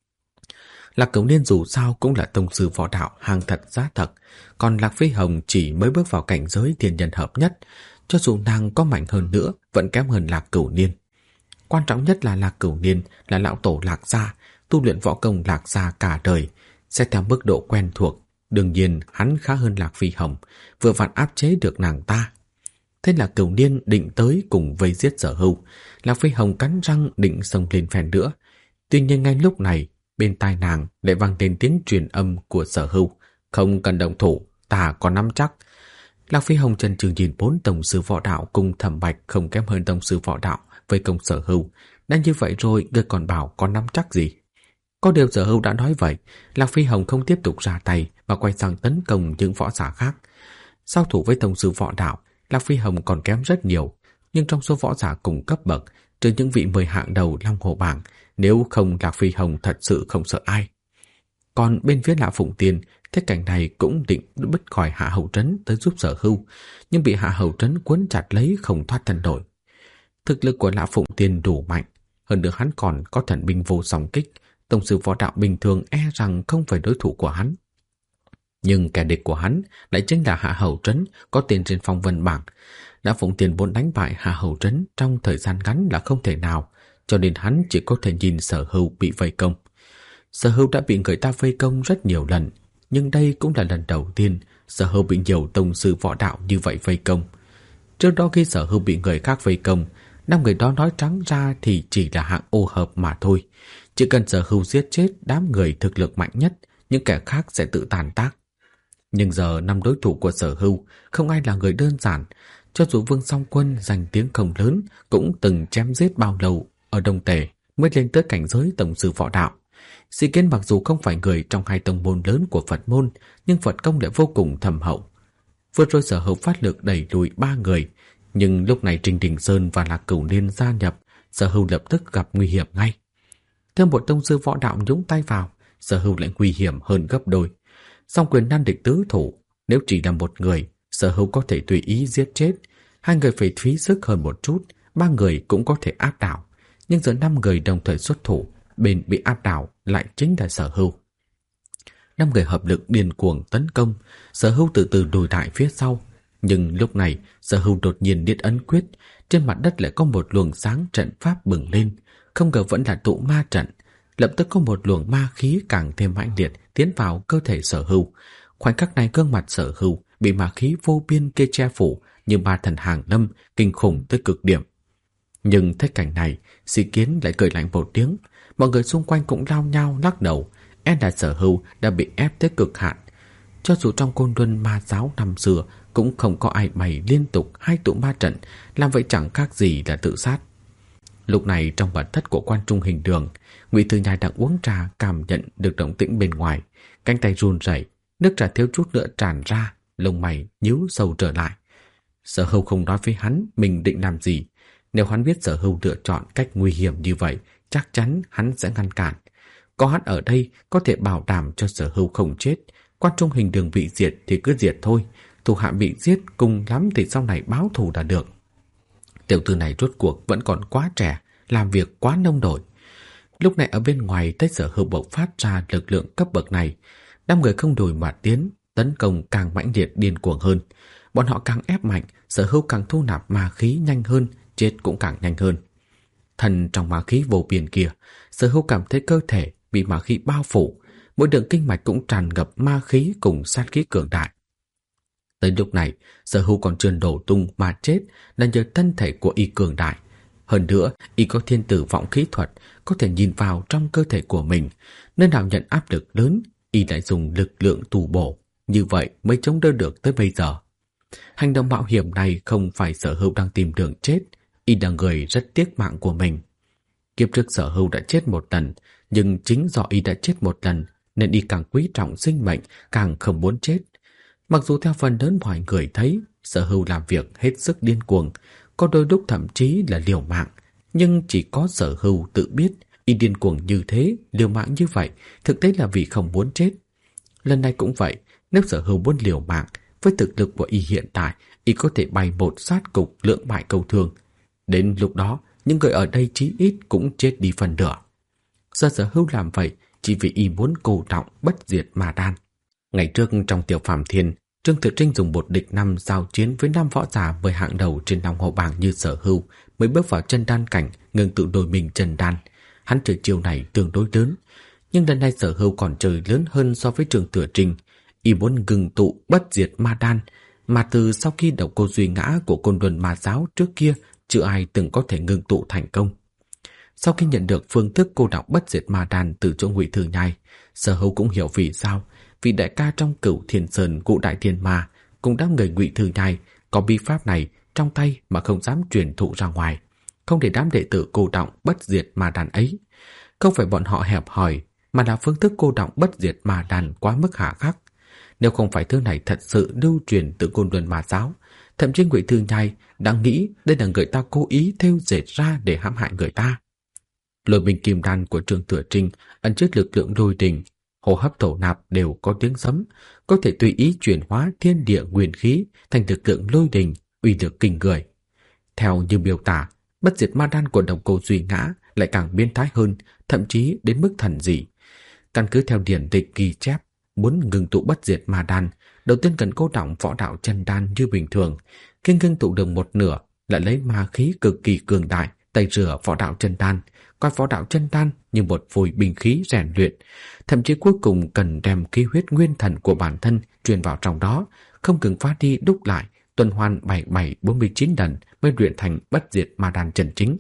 Lạc Cửu Niên dù sao cũng là tông sư võ đạo hàng thật giá thật, còn Lạc Phi Hồng chỉ mới bước vào cảnh giới thiên nhân hợp nhất, cho dù nàng có mạnh hơn nữa vẫn kém hơn Lạc Cửu Niên. Quan trọng nhất là Lạc Cửu Niên là lão tổ Lạc Gia, tu luyện võ công Lạc Gia cả đời, sẽ theo mức độ quen thuộc, đương nhiên hắn khá hơn Lạc Phi Hồng, vừa vặn áp chế được nàng ta. Thế là Cửu Niên định tới cùng vây giết Sở Hưu, Lạc Phi Hồng cắn răng định xông lên phen nữa. Tuy nhiên ngay lúc này, bên tai nàng lại vang lên tiếng truyền âm của Sở Hưu, không cần động thủ, ta có nắm chắc. Lạc Phi Hồng chần chừ nhìn 4 tổng sư võ đạo cùng Thẩm Bạch không kém hơn tổng sư võ đạo với công Sở Hưu. Đã như vậy rồi, ngươi còn bảo có nắm chắc gì? Có điều Sở Hưu đã nói vậy, Lạc Phi Hồng không tiếp tục ra tay mà quay sang tấn công những võ giả khác. Giao thủ với tổng sư võ đạo, Lạc Phi Hồng còn kém rất nhiều, nhưng trong số võ giả cùng cấp bậc, trừ những vị 10 hạng đầu Long Hồ bảng, nếu không Lạc Phi Hồng thật sự không sợ ai. Còn bên phía Lã Phụng Tiên, thế cảnh này cũng định bứt khỏi Hạ Hầu Trấn tới giúp Sở Hưu, nhưng bị Hạ Hầu Trấn cuốn chặt lấy không thoát thân nổi. Thực lực của Lã Phụng Tiên đủ mạnh, hơn nữa hắn còn có thần binh vô song kích, tổng sư võ đạo bình thường e rằng không phải đối thủ của hắn. Nhưng kẻ địch của hắn lại chính là Hạ Hầu Trấn, có tên trên phong vân bảng. Lã Phụng Tiên muốn đánh bại Hạ Hầu Trấn trong thời gian ngắn là không thể nào, cho nên hắn chỉ có thể nhìn Sở Hưu bị vây công. Sở Hưu đã bị người ta vây công rất nhiều lần, nhưng đây cũng là lần đầu tiên Sở Hưu bị nhiều tông sư võ đạo như vậy vây công. Trước đó khi Sở Hưu bị người khác vây công, 5 người đó nói trắng ra thì chỉ là hạng ô hợp mà thôi. Chỉ cần Sở Hưu giết chết đám người thực lực mạnh nhất, những kẻ khác sẽ tự tàn tác. Nhưng giờ 5 đối thủ của Sở Hưu không ai là người đơn giản, cho dù Vương Song Quân danh tiếng không lớn cũng từng chém giết bao lâu ở Đông Tề mới lên tới cảnh giới tổng sư võ đạo. Si Kiến mặc dù không phải người trong 2 tông môn lớn của Phật môn, nhưng Phật công lại vô cùng thâm hậu. Vừa rồi Sở Hưu phát lực đẩy lùi 3 người, nhưng lúc này Trình Đình Sơn và Lạc Cửu Niên gia nhập, Sở Hưu lập tức gặp nguy hiểm ngay. Thêm một tông sư võ đạo nhúng tay vào, Sở Hưu lại nguy hiểm hơn gấp đôi. Song quyền nan địch tứ thủ, nếu chỉ là một người, Sở Hưu có thể tùy ý giết chết, 2 người phải phí sức hơn một chút, 3 người cũng có thể áp đảo. Nhưng giờ 5 người đồng thời xuất thủ, bên bị áp đảo lại chính là Sở Hưu. 5 người hợp lực điên cuồng tấn công, Sở Hưu từ từ lùi lại phía sau. Nhưng lúc này, Sở Hưu đột nhiên niết ấn quyết, trên mặt đất lại có một luồng sáng trận pháp bừng lên, không ngờ vẫn là tụ ma trận. Lập tức có một luồng ma khí càng thêm mãnh liệt tiến vào cơ thể Sở Hưu, Khoảnh khắc này gương mặt Sở Hưu bị ma khí vô biên kia che phủ như ma thần hàng lâm, kinh khủng tới cực điểm. Nhưng thấy cảnh này, Sĩ Kiến lại cười lạnh một tiếng. Mọi người xung quanh cũng lao nhau lắc đầu, e là Sở Hưu đã bị ép tới cực hạn. Cho dù trong Côn Luân ma giáo năm xưa cũng không có ai bày liên tục 2 tụ ma trận, làm vậy chẳng khác gì là tự sát. Lúc này trong mật thất của Quan Trung Hình Đường, Ngụy Thư Nhai đang uống trà, cảm nhận được động tĩnh bên ngoài, cánh tay run rẩy, nước trà thiếu chút nữa tràn ra, lông mày nhíu sâu trở lại. Sở Hưu không nói với hắn mình định làm gì. Nếu hắn biết Sở Hưu lựa chọn cách nguy hiểm như vậy, chắc chắn hắn sẽ ngăn cản. Có hắn ở đây có thể bảo đảm cho Sở Hưu không chết. Quan Trung Hình Đường bị diệt thì cứ diệt thôi, thủ hạ bị giết cùng lắm thì sau này báo thù đã được. Tiểu tử này rốt cuộc vẫn còn quá trẻ, làm việc quá nông nổi. Lúc này ở bên ngoài thấy Sở Hưu bộc phát ra lực lượng cấp bậc này, đám người không đổi mà tiến, tấn công càng mãnh liệt điên cuồng hơn. Bọn họ càng ép mạnh, Sở Hưu càng thu nạp ma khí nhanh hơn, chết cũng càng nhanh hơn. Thần trong ma khí vô biên kia, Sở Hưu cảm thấy cơ thể bị ma khí bao phủ, mỗi đường kinh mạch cũng tràn ngập ma khí cùng sát khí cường đại. Tới lúc này, Sở Hưu còn chưa đổ tung mà chết là nhờ thân thể của y cường đại. Hơn nữa, y có thiên tử vọng khí thuật, có thể nhìn vào trong cơ thể của mình, nơi nào nhận áp lực lớn, y lại dùng lực lượng tù bổ, như vậy mới chống đỡ được tới bây giờ. Hành động mạo hiểm này không phải Sở Hưu đang tìm đường chết, y là người rất tiếc mạng của mình. Kiếp trước Sở Hưu đã chết một lần, nhưng chính do y đã chết một lần nên y càng quý trọng sinh mệnh, càng không muốn chết. Mặc dù theo phần lớn mọi người thấy Sở Hưu làm việc hết sức điên cuồng, có đôi lúc thậm chí là liều mạng, nhưng chỉ có Sở Hưu tự biết y điên cuồng như thế, liều mạng như vậy thực tế là vì không muốn chết. Lần này cũng vậy, nếu Sở Hưu muốn liều mạng, với thực lực của y hiện tại, y có thể bày một sát cục lưỡng bại câu thương. Đến lúc đó, những người ở đây chí ít cũng chết đi phần nửa. Giờ Sở Hưu làm vậy chỉ vì y muốn cô đọng bất diệt ma đan. Ngày trước trong Tiểu Phàm Thiên, Trương Tử Trinh dùng 1 địch 5 giao chiến với 5 võ giả 10 hạng đầu trên Long Hồ Bảng như Sở Hưu mới bước vào chân đan cảnh, ngừng tự đổi mình chân đan. Hắn chơi chiêu này tương đối lớn, nhưng lần này Sở Hưu còn chơi lớn hơn so với Trương Tử Trinh. Y muốn ngừng tụ bất diệt ma đan, mà từ sau khi Độc Cô Duy ngã của Côn Luân ma giáo trước kia, chưa ai từng có thể ngừng tụ thành công. Sau khi nhận được phương thức cô đọng bất diệt ma đan từ chỗ Ngụy Thư Nhai, Sở Hưu cũng hiểu vì sao vị đại ca trong Cửu Thiên Sơn Cụ Đại Thiên Ma cùng đám người Ngụy Thư Nhai có bí pháp này trong tay mà không dám truyền thụ ra ngoài, không để đám đệ tử cô đọng bất diệt ma đan ấy. Không phải bọn họ hẹp hòi, mà là phương thức cô đọng bất diệt ma đan quá mức hà khắc. Nếu không phải thứ này thật sự lưu truyền từ Côn Luân ma giáo, thậm chí Ngụy Thư Nhai đang nghĩ đây là người ta cố ý thêu dệt ra để hãm hại người ta. Lôi bình kim đan của Trương Tử Trinh ẩn chứa lực lượng lôi đình, hô hấp thổ nạp đều có tiếng sấm, có thể tùy ý chuyển hóa thiên địa nguyên khí thành lực lượng lôi đình, uy lực kinh người. Theo như miêu tả, bất diệt ma đan của Độc Cô Duy ngã lại càng biến thái hơn, thậm chí đến mức thần dị. Căn cứ theo điển tịch ghi chép, muốn ngừng tụ bất diệt ma đan, đầu tiên cần cô đọng võ đạo chân đan như bình thường. Khi ngưng tụ được một nửa, lại lấy ma khí cực kỳ cường đại tẩy rửa võ đạo chân đan, coi võ đạo chân đan như một phôi binh khí rèn luyện. Thậm chí cuối cùng cần đem khí huyết nguyên thần của bản thân truyền vào trong đó, không ngừng phát đi đúc lại, tuần hoàn 7749 lần mới luyện thành bất diệt ma đan chân chính.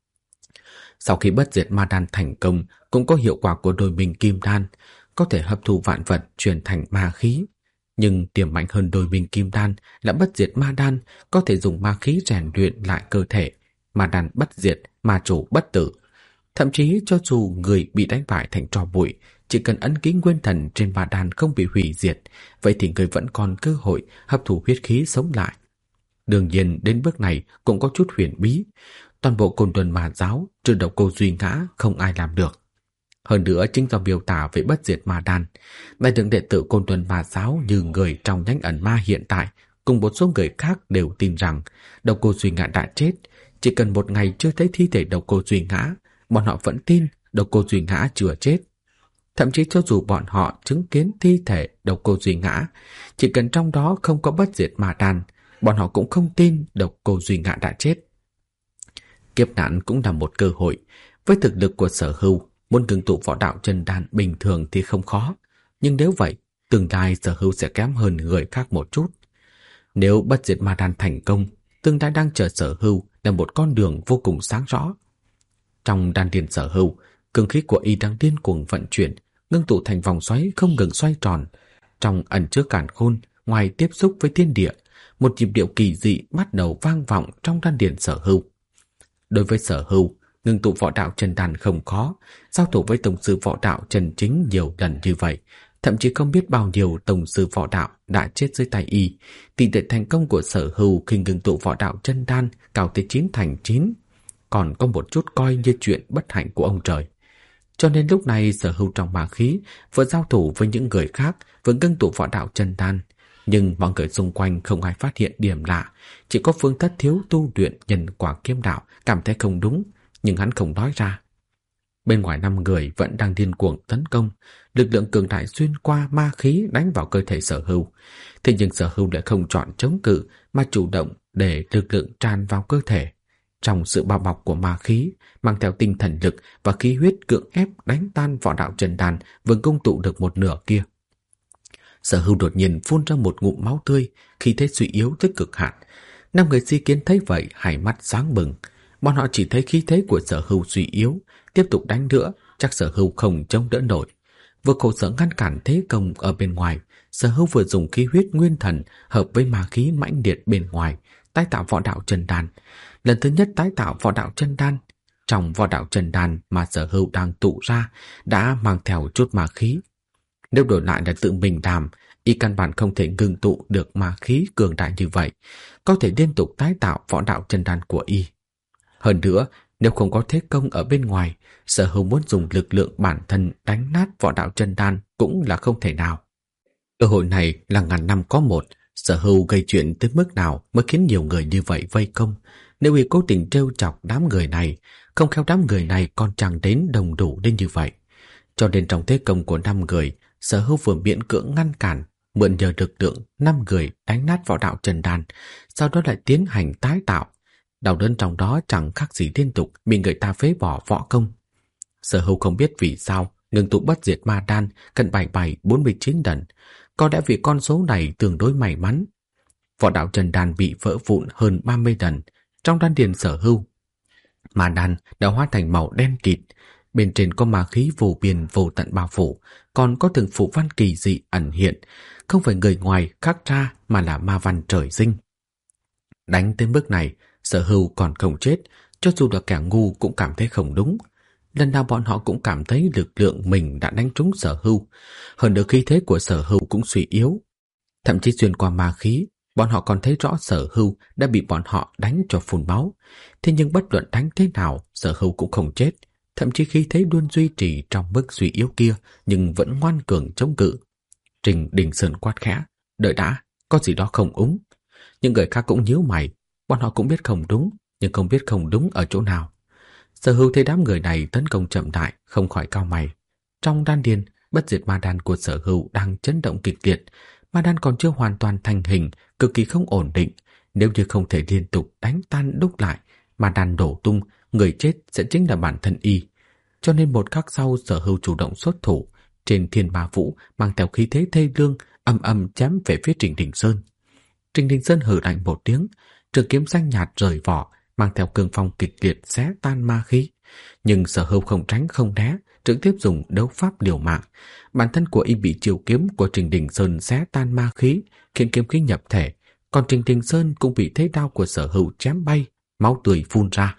Sau khi bất diệt ma đan thành công, cũng có hiệu quả của đôi bình kim đan, có thể hấp thu vạn vật chuyển thành ma khí. Nhưng điểm mạnh hơn đôi bình kim đan là bất diệt ma đan, có thể dùng ma khí rèn luyện lại cơ thể. Ma đan bất diệt, ma chủ bất tử. Thậm chí cho dù người bị đánh bại thành tro bụi, chỉ cần ấn ký nguyên thần trên ma đan không bị hủy diệt, vậy thì người vẫn còn cơ hội hấp thụ huyết khí sống lại. Đương nhiên đến bước này cũng có chút huyền bí. Toàn bộ Côn Luân ma giáo trừ Độc Cô Duy ngã không ai làm được. Hơn nữa chính do miêu tả về bất diệt ma đan, đại lượng đệ tử Côn Luân ma giáo như người trong nhánh ẩn ma hiện tại cùng một số người khác đều tin rằng Độc Cô Duy ngã đã chết. Chỉ cần một ngày chưa thấy thi thể Độc Cô Duy ngã, bọn họ vẫn tin Độc Cô Duy ngã chưa chết. Thậm chí cho dù bọn họ chứng kiến thi thể Độc Cô Duy ngã, chỉ cần trong đó không có bất diệt ma đan, bọn họ cũng không tin Độc Cô Duy ngã đã chết. Kiếp nạn cũng là một cơ hội. Với thực lực của Sở Hưu, muốn ngưng tụ võ đạo chân đan bình thường thì không khó. Nhưng nếu vậy, tương lai Sở Hưu sẽ kém hơn người khác một chút. Nếu bất diệt ma đan thành công, tương lai đang chờ Sở Hưu là một con đường vô cùng sáng rõ. Trong đan điền Sở Hưu, cường khí của y đang điên cuồng vận chuyển, ngưng tụ thành vòng xoáy không ngừng xoay tròn. Trong ẩn chứa càn khôn, ngoài tiếp xúc với thiên địa, một nhịp điệu kỳ dị bắt đầu vang vọng trong đan điền Sở Hưu. Đối với Sở Hưu, ngưng tụ võ đạo chân đan không khó, giao thủ với tổng sư võ đạo chân chính nhiều lần như vậy, thậm chí không biết bao nhiêu tổng sư võ đạo đã chết dưới tay y. Tỷ lệ thành công của Sở Hưu khi ngưng tụ võ đạo chân đan cao tới 9/9, còn có một chút coi như chuyện bất hạnh của ông trời. Cho nên lúc này Sở Hưu trong ma khí vừa giao thủ với những người khác, vừa ngưng tụ võ đạo chân đan, nhưng mọi người xung quanh không ai phát hiện điểm lạ. Chỉ có Phương Thất Thiếu tu luyện nhân quả kiếm đạo cảm thấy không đúng, nhưng hắn không nói ra. Bên ngoài 5 người vẫn đang điên cuồng tấn công, lực lượng cường đại xuyên qua ma khí đánh vào cơ thể Sở Hưu. Thế nhưng Sở Hưu lại không chọn chống cự mà chủ động để lực lượng tràn vào cơ thể. Trong sự bao bọc của ma khí, mang theo tinh thần lực và khí huyết cưỡng ép đánh tan võ đạo chân đan vừa ngưng tụ được một nửa kia. Sở Hưu đột nhiên phun ra một ngụm máu tươi, khí thế suy yếu tới cực hạn. 5 người Si Kiến thấy vậy, hai mắt sáng bừng. Bọn họ chỉ thấy khí thế của Sở Hưu suy yếu, tiếp tục đánh nữa, chắc Sở Hưu không chống đỡ nổi. Vừa khổ sở ngăn cản thế công ở bên ngoài, Sở Hưu vừa dùng khí huyết nguyên thần hợp với ma khí mãnh liệt bên ngoài, tái tạo võ đạo chân đan. Lần thứ nhất tái tạo võ đạo chân đan, trong võ đạo chân đan mà Sở Hưu đang tụ ra đã mang theo chút ma khí. Nếu đổi lại là tự mình làm, y căn bản không thể ngưng tụ được ma khí cường đại như vậy, có thể liên tục tái tạo võ đạo chân đan của y. Hơn nữa, nếu không có thế công ở bên ngoài, Sở Hưu muốn dùng lực lượng bản thân đánh nát võ đạo chân đan cũng là không thể nào. Cơ hội này là ngàn năm có một, Sở Hưu gây chuyện tới mức nào mới khiến nhiều người như vậy vây công. Nếu y cố tình trêu chọc đám người này, không khéo đám người này còn chẳng đến đồng đủ đến như vậy. Cho nên trong thế công của 5 người, Sở Hưu vừa miễn cưỡng ngăn cản, mượn nhờ lực lượng 5 người đánh nát võ đạo chân đan, sau đó lại tiến hành tái tạo. Đau đớn trong đó chẳng khác gì liên tục bị người ta phế bỏ võ công. Sở Hưu không biết vì sao ngưng tụ bất diệt ma đan cận 47-49 lần, có lẽ vì con số này tương đối may mắn. Võ đạo chân đan bị vỡ vụn hơn 30 lần trong đan điền Sở Hưu. Ma đan đã hóa thành màu đen kịt, bên trên có ma khí vô biên vô tận bao phủ, còn có từng phù văn kỳ dị ẩn hiện, không phải người ngoài khắc ra mà là ma văn trời sinh. Đánh tới mức này, Sở Hưu còn không chết, cho dù là kẻ ngu cũng cảm thấy không đúng. Lần nào bọn họ cũng cảm thấy lực lượng mình đã đánh trúng Sở Hưu, hơn nữa khí thế của Sở Hưu cũng suy yếu. Thậm chí xuyên qua ma khí, bọn họ còn thấy rõ Sở Hưu đã bị bọn họ đánh cho phun máu. Thế nhưng bất luận đánh thế nào, Sở Hưu cũng không chết, thậm chí khí thế luôn duy trì trong mức suy yếu kia, nhưng vẫn ngoan cường chống cự. Trình Đình Sơn quát khẽ, đợi đã, có gì đó không úng. Những người khác cũng nhíu mày, bọn họ cũng biết không đúng, nhưng không biết không đúng ở chỗ nào. Sở Hưu thấy đám người này tấn công chậm lại, không khỏi cau mày. Trong đan điền, bất diệt ma đan của Sở Hưu đang chấn động kịch liệt, ma đan còn chưa hoàn toàn thành hình, cực kỳ không ổn định. Nếu như không thể liên tục đánh tan đúc lại, ma đan đổ tung, người chết sẽ chính là bản thân y. Cho nên một khắc sau, Sở Hưu chủ động xuất thủ, trên Thiên Ma Vũ mang theo khí thế thê lương, âm âm chém về phía Trình Đình Sơn. Trình Đình Sơn hừ lạnh một tiếng, trường kiếm xanh nhạt rời vỏ, mang theo cương phong kịch liệt xé tan ma khí. Nhưng Sở Hưu không tránh không né, trực tiếp dùng đấu pháp liều mạng. Bản thân của y bị chiêu kiếm của Trình Đình Sơn xé tan ma khí, khiến kiếm khí nhập thể, còn Trình Đình Sơn cũng bị thế đao của Sở Hưu chém bay, máu tươi phun ra.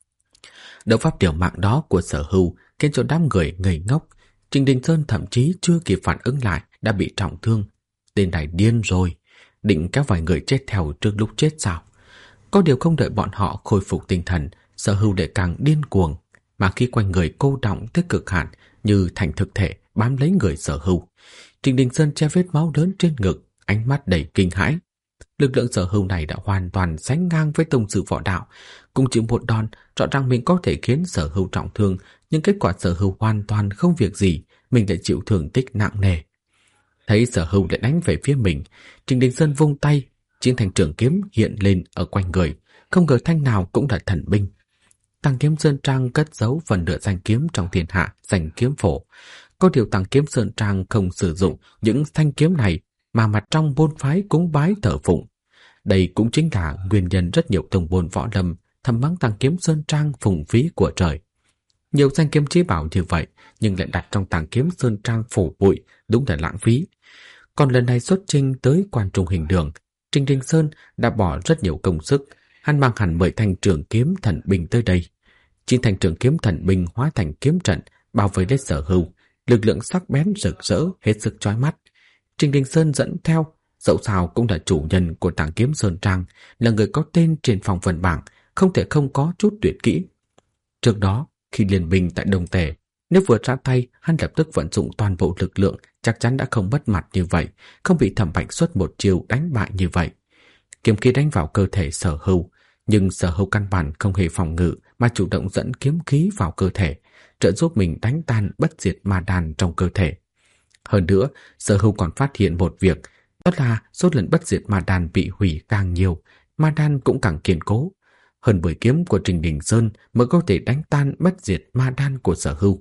Đấu pháp liều mạng đó của Sở Hưu khiến cho đám người ngây ngốc. Trình Đình Sơn thậm chí chưa kịp phản ứng lại đã bị trọng thương. Tên này điên rồi, định kéo vài người chết theo trước lúc chết sao? Có điều không đợi bọn họ khôi phục tinh thần, Sở Hưu lại càng điên cuồng, mà khi quanh người cô đọng tới cực hạn như thành thực thể bám lấy người Sở Hưu. Trình Đình Sơn che vết máu lớn trên ngực, ánh mắt đầy kinh hãi. Lực lượng Sở Hưu này đã hoàn toàn sánh ngang với tông sư võ đạo, cùng chỉ một đòn rõ ràng mình có thể khiến Sở Hưu trọng thương, nhưng kết quả Sở Hưu hoàn toàn không việc gì, mình lại chịu thương tích nặng nề. Thấy Sở Hưu lại đánh về phía mình, Trình Đình Sơn vung tay, chiến thành trường kiếm hiện lên ở quanh người, không ngờ thanh nào cũng là thần binh. Tăng Kiếm Sơn Trang cất giấu phần nửa danh kiếm trong thiên hạ, danh kiếm phổ, Có điều Tàng Kiếm Sơn Trang không sử dụng những thanh kiếm này mà mặt trong môn phái cúng bái thờ phụng. Đây cũng chính là nguyên nhân rất nhiều tông môn võ lâm thầm mắng Tàng Kiếm Sơn Trang phung phí của trời. Nhiều thanh kiếm chí bảo như vậy nhưng lại đặt trong Tàng Kiếm Sơn Trang phủ bụi, đúng là lãng phí. Còn lần này xuất chinh tới Quan Trung Hình Đường, Trình Đình Sơn đã bỏ rất nhiều công sức. Hắn mang hẳn 10 thanh trường kiếm thần binh tới đây. 9 thanh trường kiếm thần binh hóa thành kiếm trận bao vây lấy Sở Hưu, lực lượng sắc bén rực rỡ hết sức chói mắt. Trình Đình Sơn dẫn theo, dẫu sao cũng là chủ nhân của Tàng Kiếm Sơn Trang, là người có tên trên phong vân bảng, không thể không có chút tuyệt kỹ. Trước đó, khi liên binh tại Đông Tề, nếu vừa ra tay, hắn lập tức vận dụng toàn bộ lực lượng, chắc chắn đã không mất mặt như vậy, không bị Thẩm Bạch xuất một chiêu đánh bại như vậy. Kiếm khí đánh vào cơ thể Sở Hưu, nhưng Sở Hưu căn bản không hề phòng ngự mà chủ động dẫn kiếm khí vào cơ thể, trợ giúp mình đánh tan bất diệt ma đan trong cơ thể. Hơn nữa, Sở Hưu còn phát hiện một việc, đó là số lần bất diệt ma đan bị hủy càng nhiều, ma đan cũng càng kiên cố. Hơn 10 kiếm của Trình Đình Sơn mới có thể đánh tan bất diệt ma đan của Sở Hưu.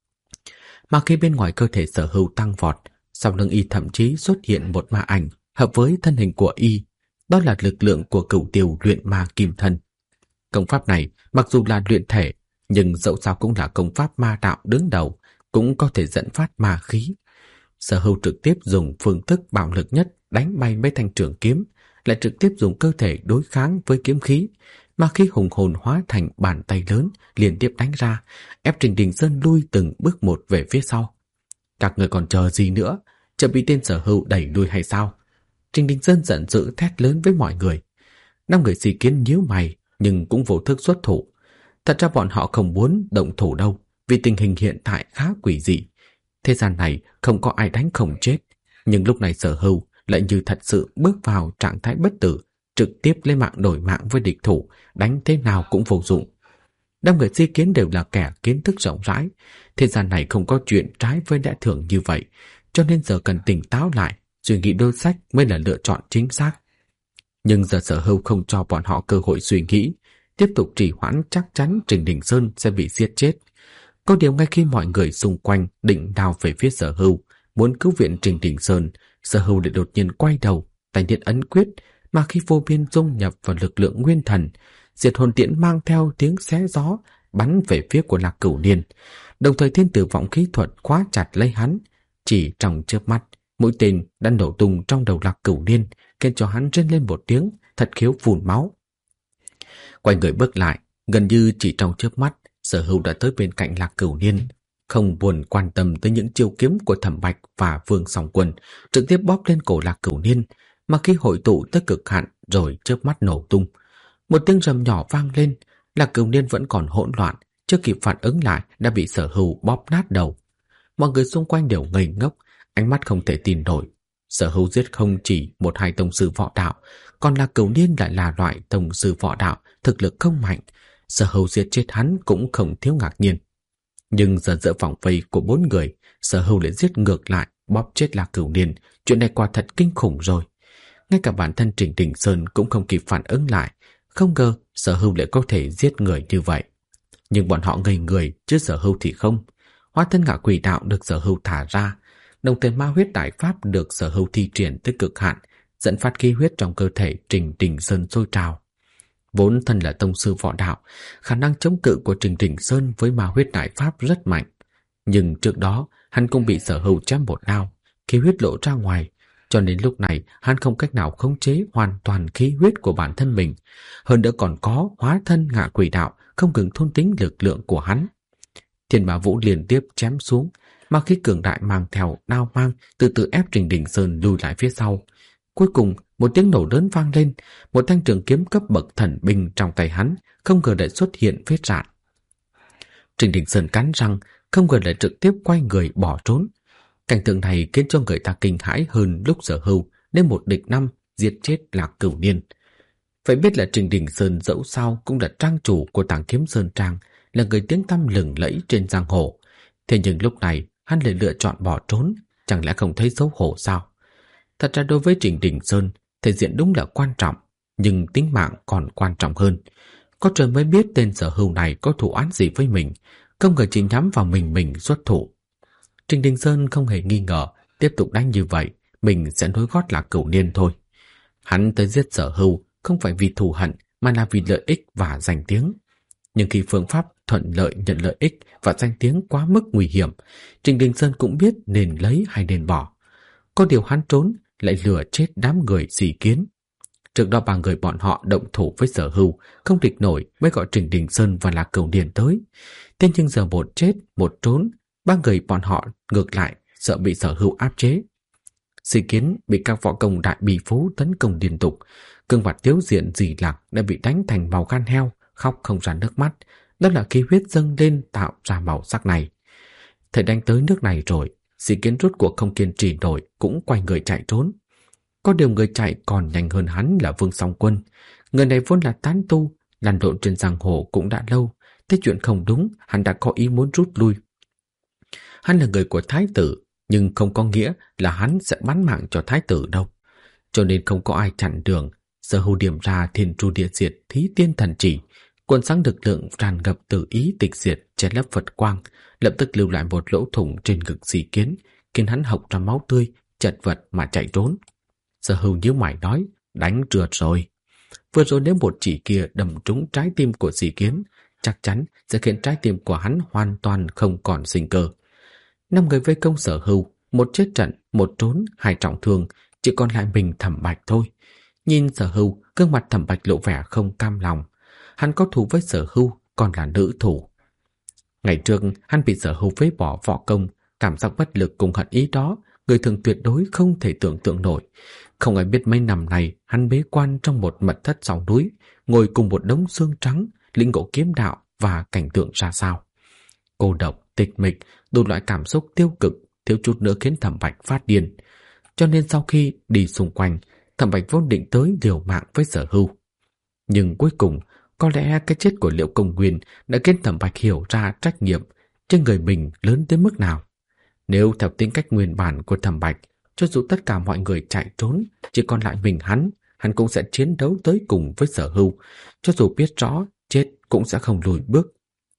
Mà khi bên ngoài cơ thể Sở Hưu tăng vọt, sau lưng y thậm chí xuất hiện một ma ảnh hợp với thân hình của y, đó là lực lượng của Cửu Tiêu luyện ma kim thân. Công pháp này mặc dù là luyện thể, nhưng dẫu sao cũng là công pháp ma đạo đứng đầu, cũng có thể dẫn phát ma khí. Sở Hưu trực tiếp dùng phương thức bạo lực nhất đánh bay mấy thanh trường kiếm, lại trực tiếp dùng cơ thể đối kháng với kiếm khí, mà khí hùng hồn hóa thành bàn tay lớn liên tiếp đánh ra, ép Trình Đình Sơn lui từng bước một về phía sau. Các người còn chờ gì nữa, chờ bị tên Sở Hưu đẩy lui hay sao? Trình Đình Sơn giận dữ thét lớn với mọi người. 5 người Si Kiến nhíu mày nhưng cũng vô thức xuất thủ. Thật ra bọn họ không muốn động thủ đâu, vì tình hình hiện tại khá quỷ dị. Thế gian này không có ai đánh không chết, nhưng lúc này Sở Hưu lại như thật sự bước vào trạng thái bất tử, trực tiếp lấy mạng đổi mạng với địch thủ, đánh thế nào cũng vô dụng. 5 người Si Kiến đều là kẻ kiến thức rộng rãi, thế gian này không có chuyện trái với lẽ thường như vậy, cho nên giờ cần tỉnh táo lại, suy nghĩ đối sách mới là lựa chọn chính xác. Nhưng giờ Sở Hưu không cho bọn họ cơ hội suy nghĩ, tiếp tục trì hoãn chắc chắn Trình Đình Sơn sẽ bị giết chết. Có điều ngay khi mọi người xung quanh định đào về phía Sở Hưu, muốn cứu viện Trình Đình Sơn, Sở Hưu lại đột nhiên quay đầu, tay điện ấn quyết, mà khi vô biên dung nhập vào lực lượng nguyên thần, diệt hồn tiễn mang theo tiếng xé gió bắn về phía của Lạc Cửu Niên, đồng thời thiên tử vọng khí thuật khóa chặt lấy hắn. Chỉ trong chớp mắt, mũi tên đã nổ tung trong đầu Lạc Cửu Niên, khiến cho hắn rên lên một tiếng, thật khiếu phun máu. Quay người bước lại, gần như chỉ trong chớp mắt, Sở Hưu đã tới bên cạnh Lạc Cửu Niên, không buồn quan tâm tới những chiêu kiếm của Thẩm Bạch và Vương Song Quân, trực tiếp bóp lên cổ Lạc Cửu Niên, mà khi hội tụ tới cực hạn rồi chớp mắt nổ tung. Một tiếng rầm nhỏ vang lên, Lạc Cửu Niên vẫn còn hỗn loạn, chưa kịp phản ứng lại đã bị Sở Hưu bóp nát đầu. Mọi người xung quanh đều ngây ngốc, ánh mắt không thể tin nổi. Sở Hưu giết không chỉ 1-2 tông sư võ đạo, còn Lạc Cửu Niên lại là loại tông sư võ đạo, thực lực không mạnh. Sở Hưu giết chết hắn cũng không thiếu ngạc nhiên. Nhưng giờ giữa vòng vây của 4 người, Sở Hưu lại giết ngược lại, bóp chết Lạc Cửu Niên. Chuyện này quả thật kinh khủng rồi. Ngay cả bản thân Trình Đình Sơn cũng không kịp phản ứng lại, không ngờ Sở Hưu lại có thể giết người như vậy. Nhưng bọn họ ngây người, chứ Sở Hưu thì không. Hóa thân ngạ quỷ đạo được Sở Hưu thả ra, đồng thời ma huyết đại pháp được Sở Hưu thi triển tới cực hạn, dẫn phát khí huyết trong cơ thể Trình Đình Sơn sôi trào. Vốn thân là tông sư võ đạo, khả năng chống cự của Trình Đình Sơn với ma huyết đại pháp rất mạnh. Nhưng trước đó, hắn cũng bị Sở Hưu chém một đao, khí huyết lộ ra ngoài, cho nên lúc này hắn không cách nào khống chế hoàn toàn khí huyết của bản thân mình. Hơn nữa còn có hóa thân ngạ quỷ đạo không ngừng thôn tính lực lượng của hắn. Thiên Ma Vũ liên tiếp chém xuống, mà khí cường đại mang theo đao mang từ từ ép Trình Đình Sơn lùi lại phía sau. Cuối cùng, một tiếng nổ lớn vang lên, một thanh trường kiếm cấp bậc thần binh trong tay hắn không ngờ lại xuất hiện vết rạn. Trình Đình Sơn cắn răng, không ngờ lại trực tiếp quay người bỏ trốn. Cảnh tượng này khiến cho người ta kinh hãi hơn lúc Sở Hưu nên 1 địch 5 giết chết Lạc Cửu Niên. Phải biết là Trình Đình Sơn dẫu sao cũng là trang chủ của Tàng Kiếm Sơn Trang, là người tiếng tăm lừng lẫy trên giang hồ. Thế nhưng lúc này hắn lại lựa chọn bỏ trốn, chẳng lẽ không thấy xấu hổ sao? Thật ra đối với Trình Đình Sơn, thể diện đúng là quan trọng, nhưng tính mạng còn quan trọng hơn. Có trời mới biết tên Sở Hưu này có thủ án gì với mình, không ngờ chỉ nhắm vào mình xuất thủ. Trình Đình Sơn không hề nghi ngờ tiếp tục đánh như vậy mình sẽ nối gót Lạc Cửu Niên thôi. Hắn tới giết Sở Hưu không phải vì thù hận mà là vì lợi ích và danh tiếng. Nhưng khi phương pháp thuận lợi nhận lợi ích và danh tiếng quá mức nguy hiểm, Trình Đình Sơn cũng biết nên lấy hay nên bỏ. Có điều hắn trốn lại lừa chết đám người Dì Kiến. Trước đó 3 người bọn họ động thủ với Sở Hưu, không địch nổi mới gọi Trình Đình Sơn và Lạc Cửu Niên tới. Thế nhưng giờ một chết một trốn, 3 người bọn họ ngược lại sợ bị Sở Hưu áp chế. Dì Kiến bị các võ công đại bì phú tấn công liên tục, gương mặt tiếu diện Dì Lạc đã bị đánh thành màu gan heo, khóc không ra nước mắt. Đó là khí huyết dâng lên tạo ra màu sắc này. Thầy đánh tới nước này rồi, Dì Kiến rốt cuộc không kiên trì nổi cũng quay người chạy trốn. Có điều người chạy còn nhanh hơn hắn là Vương Song Quân. Người này vốn là tán tu, lăn lộn trên giang hồ cũng đã lâu. Thế chuyện không đúng, hắn đã có ý muốn rút lui. Hắn là người của thái tử, nhưng không có nghĩa là hắn sẽ bán mạng cho thái tử đâu. Cho nên không có ai chặn đường. Sở Hưu điểm ra Thiên Tru Địa Diệt Thí Tiên Thần Chỉ, cuộn sáng lực lượng tràn ngập tự ý tịch diệt che lấp Phật quang, lập tức lưu lại một lỗ thủng trên ngực Dì Kiến, khiến hắn hộc ra máu tươi, chật vật mà chạy trốn. Sở Hưu nhíu mày nói, đánh trượt rồi. Vừa rồi nếu một chỉ kia đâm trúng trái tim của Dì Kiến, chắc chắn sẽ khiến trái tim của hắn hoàn toàn không còn sinh cơ. 5 người vây công Sở Hưu, một chết trận, một trốn, 2 trọng thương, chỉ còn lại mình Thẩm Bạch thôi. Nhìn Sở Hưu, gương mặt Thẩm Bạch lộ vẻ không cam lòng. Hắn có thù với Sở Hưu, còn là nữ thủ. Ngày trước, hắn bị Sở Hưu phế bỏ võ công, cảm giác bất lực cùng hận ý đó, người thường tuyệt đối không thể tưởng tượng nổi. Không ai biết mấy năm này hắn bế quan trong một mật thất sau núi, ngồi cùng một đống xương trắng, lĩnh ngộ kiếm đạo và cảnh tượng ra sao. Cô độc, tịch mịch, đủ loại cảm xúc tiêu cực, thiếu chút nữa khiến Thẩm Bạch phát điên. Cho nên sau khi đi xung quanh, Thẩm Bạch vốn định tới liều mạng với Sở Hưu. Nhưng cuối cùng, có lẽ cái chết của Liệu Công Nguyên đã khiến Thẩm Bạch hiểu ra trách nhiệm trên người mình lớn đến mức nào. Nếu theo tính cách nguyên bản của Thẩm Bạch, cho dù tất cả mọi người chạy trốn, chỉ còn lại mình hắn cũng sẽ chiến đấu tới cùng với Sở Hưu, cho dù biết rõ chết cũng sẽ không lùi bước.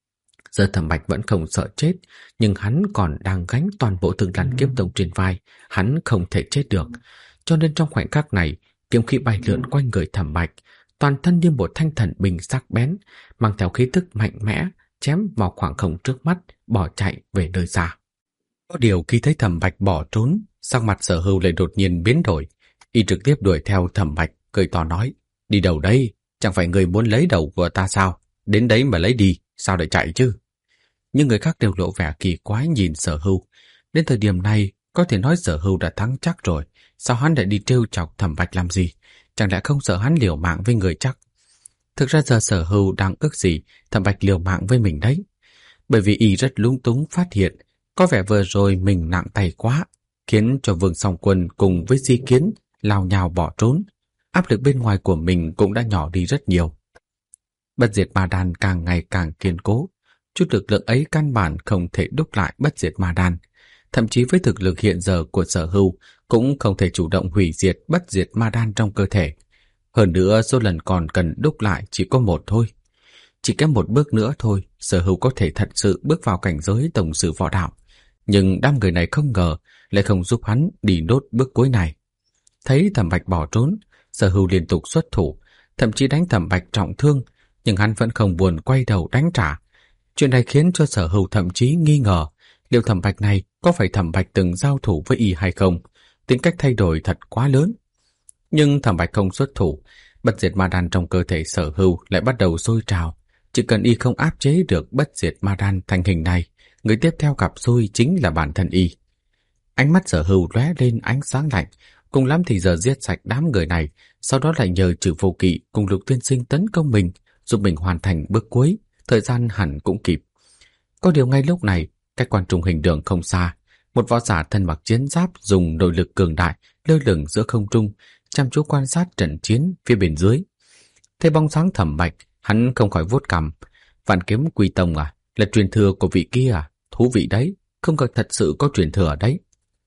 Giờ Thẩm Bạch vẫn không sợ chết, nhưng hắn còn đang gánh toàn bộ Thương Lan Kiếm Tông trên vai, hắn không thể chết được. Cho nên trong khoảnh khắc này, kiếm khí bay lượn quanh người Thẩm Bạch, toàn thân như một thanh thần bình sắc bén, mang theo khí tức mạnh mẽ, chém vào khoảng không trước mắt, bỏ chạy về nơi xa. Có điều khi thấy Thẩm Bạch bỏ trốn, sắc mặt Sở Hưu lại đột nhiên biến đổi. Y trực tiếp đuổi theo Thẩm Bạch, cười to nói, đi đâu đây? Chẳng phải người muốn lấy đầu của ta sao? Đến đấy mà lấy đi, sao lại chạy chứ? Nhưng người khác đều lộ vẻ kỳ quái nhìn Sở Hưu. Đến thời điểm này, có thể nói Sở Hưu đã thắng chắc rồi. Sao hắn lại đi trêu chọc Thẩm Bạch làm gì? Chẳng lẽ không sợ hắn liều mạng với người chắc? Thực ra giờ Sở Hưu đang ước gì Thẩm Bạch liều mạng với mình đấy. Bởi vì y rất lung túng phát hiện, có vẻ vừa rồi mình nặng tay quá, khiến cho Vương Song Quân cùng với Di Kiến lao nhào bỏ trốn. Áp lực bên ngoài của mình cũng đã nhỏ đi rất nhiều. Bất diệt ma đan càng ngày càng kiên cố. Chút lực lượng ấy căn bản không thể đúc lại bất diệt ma đan. Thậm chí với thực lực hiện giờ của Sở Hưu cũng không thể chủ động hủy diệt bất diệt ma đan trong cơ thể. Hơn nữa số lần còn cần đúc lại chỉ có một thôi. Chỉ kém một bước nữa thôi, Sở Hưu có thể thật sự bước vào cảnh giới tổng sự võ đạo. Nhưng đám người này không ngờ lại không giúp hắn đi đốt bước cuối này. Thấy Thẩm Bạch bỏ trốn, Sở Hưu liên tục xuất thủ, thậm chí đánh Thẩm Bạch trọng thương, nhưng hắn vẫn không buồn quay đầu đánh trả. Chuyện này khiến cho Sở Hưu thậm chí nghi ngờ liệu Thẩm Bạch này có phải Thẩm Bạch từng giao thủ với y hay không. Tính cách thay đổi thật quá lớn. Nhưng Thẩm Bạch không xuất thủ, bất diệt ma đan trong cơ thể Sở Hưu lại bắt đầu sôi trào. Chỉ cần y không áp chế được bất diệt ma đan thành hình này, người tiếp theo gặp xui chính là bản thân y. Ánh mắt Sở Hưu lóe lên ánh sáng lạnh, cùng lắm thì giờ giết sạch đám người này, sau đó lại nhờ Trừ Vô Kỵ cùng Lục Tiên Sinh tấn công mình, giúp mình hoàn thành bước cuối, thời gian hẳn cũng kịp. Có điều ngay lúc này, cách Quan Trung Hình Đường không xa, một võ giả thân mặc chiến giáp dùng nội lực cường đại lơ lửng giữa không trung, chăm chú quan sát trận chiến phía bên dưới. Thấy bóng sáng Thẩm Bạch, hắn không khỏi vuốt cằm. Vạn Kiếm Quy Tông à, là truyền thừa của vị kia à? Thú vị đấy, không ngờ thật sự có truyền thừa đấy.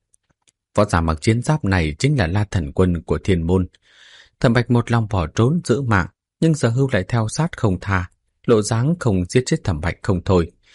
Võ giả mặc chiến giáp này chính là La Thần Quân của Thiên Môn. Thẩm Bạch một lòng bỏ trốn giữ mạng, nhưng Sở Hưu lại theo sát không tha, lộ dáng không giết chết Thẩm Bạch không thôi.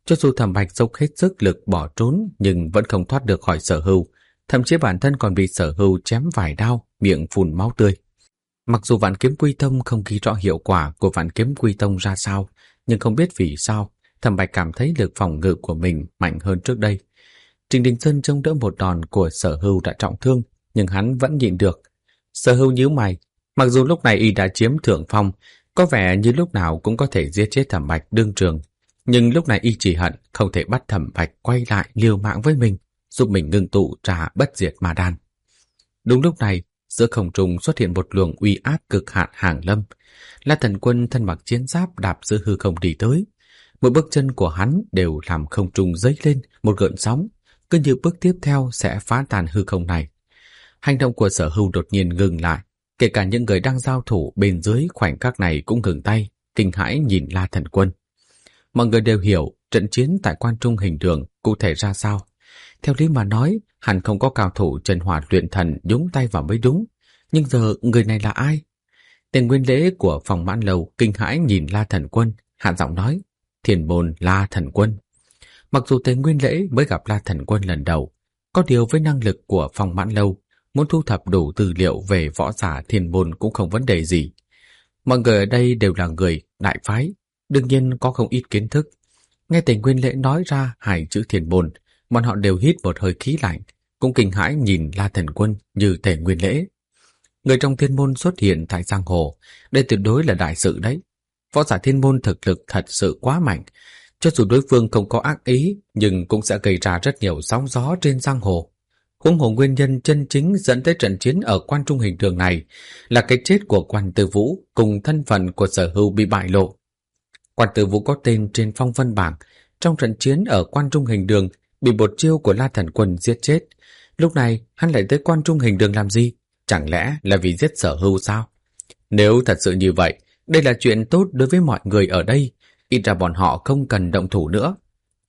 Cho dù Thẩm Bạch dốc hết sức lực bỏ trốn nhưng vẫn không thoát được khỏi Sở Hưu, thậm chí bản thân còn bị Sở Hưu chém vài đao, miệng phun máu tươi. Mặc dù Vạn Kiếm Quy Tông không ghi rõ hiệu quả của Vạn Kiếm Quy Tông ra sao, nhưng không biết vì sao, Thẩm Bạch cảm thấy lực phòng ngự của mình mạnh hơn trước đây. Trình Đình Sơn chống đỡ một đòn của Sở Hưu đã trọng thương, nhưng hắn vẫn nhịn được. Sở Hưu nhíu mày, mặc dù lúc này y đã chiếm thượng phong, có vẻ như lúc nào cũng có thể giết chết Thẩm Bạch đương trường, nhưng lúc này y chỉ hận không thể bắt Thẩm Bạch quay lại liều mạng với mình, giúp mình ngưng tụ ra bất diệt ma đan. Đúng lúc này, giữa không trung xuất hiện một luồng uy áp cực hạn hàng lâm. La Thần Quân thân mặc chiến giáp đạp giữa hư không đi tới. Mỗi bước chân của hắn đều làm không trung dấy lên một gợn sóng, cứ như bước tiếp theo sẽ phá tan hư không này. Hành động của Sở Hưu đột nhiên ngừng lại, kể cả những người đang giao thủ bên dưới khoảnh khắc này cũng ngừng tay, kinh hãi nhìn La Thần Quân. Mọi người đều hiểu trận chiến tại Quan Trung Hình Đường cụ thể ra sao. Theo lý mà nói, hẳn không có cao thủ Chân Hỏa luyện thần nhúng tay vào mới đúng. Nhưng giờ người này là ai? Tên Nguyên Lễ của phòng Mãn Lâu kinh hãi nhìn La Thần Quân, hạ giọng nói: Thiền môn La Thần Quân. Mặc dù tên Nguyên Lễ mới gặp La Thần Quân lần đầu, có điều với năng lực của phòng Mãn Lâu, muốn thu thập đủ tư liệu về võ giả Thiền môn cũng không vấn đề gì. Mọi người ở đây đều là người đại phái, đương nhiên có không ít kiến thức. Nghe tên Nguyên Lễ nói ra hai chữ Thiền môn, bọn họ đều hít một hơi khí lạnh, cũng kinh hãi nhìn La Thần Quân như tên Nguyên Lễ. Người trong Thiên môn xuất hiện tại giang hồ, đây tuyệt đối là đại sự đấy. Võ giả Thiên môn thực lực thật sự quá mạnh, cho dù đối phương không có ác ý, nhưng cũng sẽ gây ra rất nhiều sóng gió trên giang hồ. Huống hồ nguyên nhân chân chính dẫn tới trận chiến ở Quan Trung Hình Đường này là cái chết của Quan Tư Vũ cùng thân phận của Sở Hưu bị bại lộ. Quan Tư Vũ có tên trên phong vân bảng, trong trận chiến ở Quan Trung Hình Đường bị một chiêu của La Thần Quân giết chết. Lúc này hắn lại tới Quan Trung Hình Đường làm gì? Chẳng lẽ là vì giết Sở Hưu sao? Nếu thật sự như vậy, đây là chuyện tốt đối với mọi người ở đây, ít ra bọn họ không cần động thủ nữa.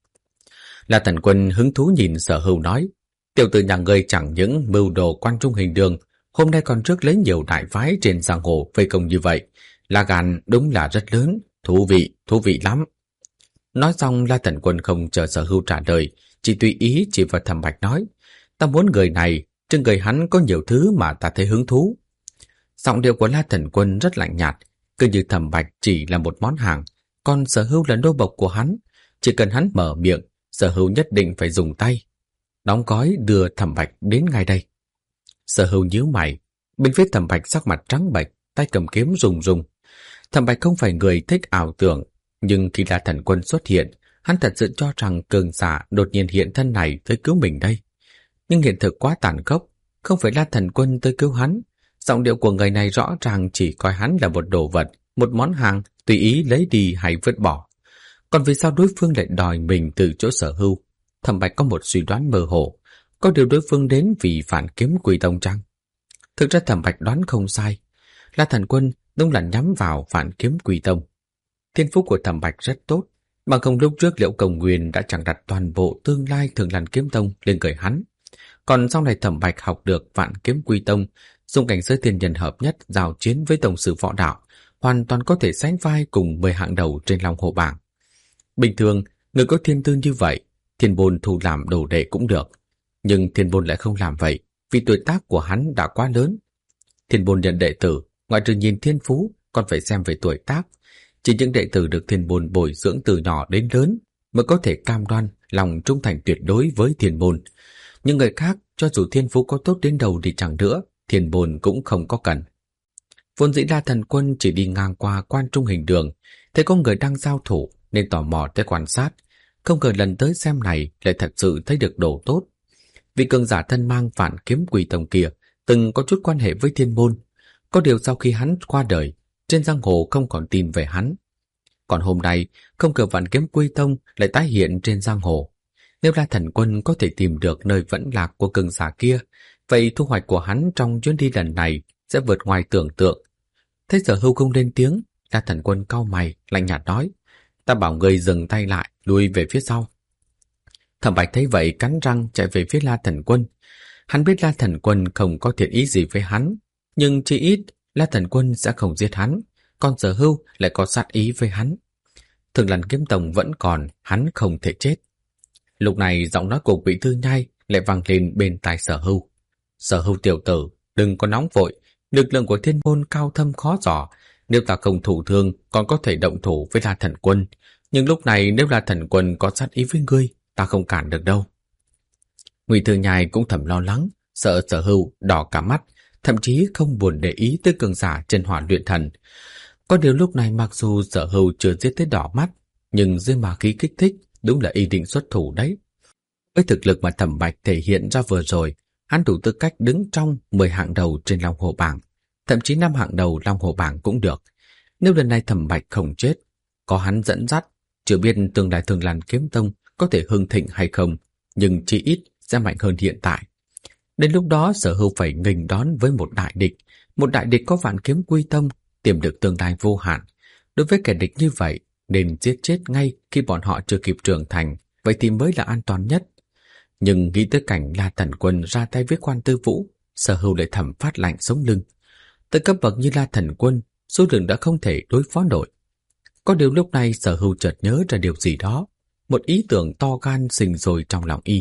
La Thần Quân hứng thú nhìn Sở Hưu nói: Tiểu tử nhà ngươi chẳng những mưu đồ Quan Trung Hình Đường, hôm nay còn rước lấy nhiều đại phái trên giang hồ vây công như vậy, là gan đúng là rất lớn, thú vị lắm. Nói xong, La Thần Quân không chờ Sở Hưu trả lời, chỉ tùy ý chỉ vào Thẩm Bạch nói: Ta muốn người này, trên người hắn có nhiều thứ mà ta thấy hứng thú. Giọng điệu của La Thần Quân rất lạnh nhạt, cứ như Thẩm Bạch chỉ là một món hàng, còn Sở Hưu là nô bộc của hắn, chỉ cần hắn mở miệng, Sở Hưu nhất định phải dùng tay đóng gói đưa Thẩm Bạch đến ngay đây. Sở Hưu nhíu mày, bên phía Thẩm Bạch sắc mặt trắng bệch, tay cầm kiếm rùng rùng. Thẩm Bạch không phải người thích ảo tưởng, nhưng khi La Thần Quân xuất hiện, hắn thật sự cho rằng cường giả đột nhiên hiện thân này tới cứu mình đây. Nhưng hiện thực quá tàn khốc, không phải La Thần Quân tới cứu hắn. Giọng điệu của người này rõ ràng chỉ coi hắn là một đồ vật, một món hàng, tùy ý lấy đi hay vứt bỏ. Còn vì sao đối phương lại đòi mình từ chỗ Sở Hưu? Thẩm Bạch có một suy đoán mơ hồ, có điều đối phương đến vì Vạn Kiếm Quy Tông chăng? Thực ra Thẩm Bạch đoán không sai, La Thần Quân đúng là nhắm vào Vạn Kiếm Quy Tông. Thiên phú của Thẩm Bạch rất tốt, bằng không lúc trước Liễu Công Nguyên đã chẳng đặt toàn bộ tương lai Thường Lan Kiếm Tông lên người hắn. Còn sau này Thẩm Bạch học được Vạn Kiếm Quy Tông, dùng cảnh giới thiên nhân hợp nhất giao chiến với tổng sư võ đạo, hoàn toàn có thể sánh vai cùng 10 hạng đầu trên Long Hồ bảng. Bình thường, người có thiên tư như vậy, Thiên Bôn thu làm đồ đệ cũng được. Nhưng Thiên Bôn lại không làm vậy, vì tuổi tác của hắn đã quá lớn. Thiên Bôn nhận đệ tử, ngoại trừ nhìn thiên phú, còn phải xem về tuổi tác. Chỉ những đệ tử được Thiên Bôn bồi dưỡng từ nhỏ đến lớn mới có thể cam đoan lòng trung thành tuyệt đối với Thiên Bôn. Nhưng người khác, cho dù thiên phú có tốt đến đâu đi chẳng nữa, Thiên Bôn cũng không có cần. Vốn dĩ La Thần Quân chỉ đi ngang qua Quan Trung Hình Đường, thấy có người đang giao thủ nên tò mò tới quan sát. Không ngờ lần tới xem này lại thật sự thấy được đồ tốt. Vị cường giả thân mang Vạn Kiếm Quy Tông kia từng có chút quan hệ với Thiên Môn. Có điều sau khi hắn qua đời, trên giang hồ không còn tin về hắn. Còn hôm nay, không ngờ Vạn Kiếm Quy Tông lại tái hiện trên giang hồ. Nếu La Thần Quân có thể tìm được nơi vẫn lạc của cường giả kia, vậy thu hoạch của hắn trong chuyến đi lần này sẽ vượt ngoài tưởng tượng. Thấy Sở Hưu không lên tiếng, La Thần Quân cau mày, lạnh nhạt nói: Ta bảo người dừng tay lại, lùi về phía sau. Thẩm Bạch thấy vậy cắn răng chạy về phía La Thần Quân. Hắn biết La Thần Quân không có thiện ý gì với hắn, nhưng chỉ ít La Thần Quân sẽ không giết hắn, còn Sở Hưu lại có sát ý với hắn. Thường Lan Kiếm Tông vẫn còn, hắn không thể chết. Lúc này giọng nói của Ngụy Thư Nhai lại vang lên bên tai Sở Hưu. Sở Hưu tiểu tử, đừng có nóng vội, lực lượng của thiên môn cao thâm khó dò, nếu ta không thủ thương còn có thể động thủ với La Thần Quân, nhưng lúc này nếu La Thần Quân có sát ý với ngươi, ta không cản được đâu. Ngụy Thư Nhai cũng thầm lo lắng, sợ Sở Hưu đỏ cả mắt, thậm chí không buồn để ý tới cường giả chân hỏa luyện thần. Có điều lúc này mặc dù Sở Hưu chưa giết tới đỏ mắt, nhưng dưới ma khí kích thích đúng là ý định xuất thủ đấy. Với thực lực mà Thẩm Bạch thể hiện ra vừa rồi, hắn đủ tư cách đứng trong 10 hạng đầu trên Long Hổ bảng, thậm chí 5 hạng đầu Long Hổ bảng cũng được. Nếu lần này Thẩm Bạch không chết, có hắn dẫn dắt, chưa biết tương lai Thường Lan Kiếm Tông có thể hưng thịnh hay không, nhưng chỉ ít sẽ mạnh hơn hiện tại. Đến lúc đó Sở Hưu phải nghênh đón với một đại địch có vạn kiếm quy tông, tiềm lực tương lai vô hạn. Đối với kẻ địch như vậy, nên giết chết ngay khi bọn họ chưa kịp trưởng thành, vậy thì mới là an toàn nhất. Nhưng nghĩ tới cảnh La Thần Quân ra tay với Quan Tư Vũ, Sở Hưu lại thầm phát lạnh sống lưng. Tới cấp bậc như La Thần Quân, số lượng đã không thể đối phó nổi. Có điều lúc này Sở Hưu chợt nhớ ra điều gì đó, một ý tưởng to gan sinh sôi trong lòng y.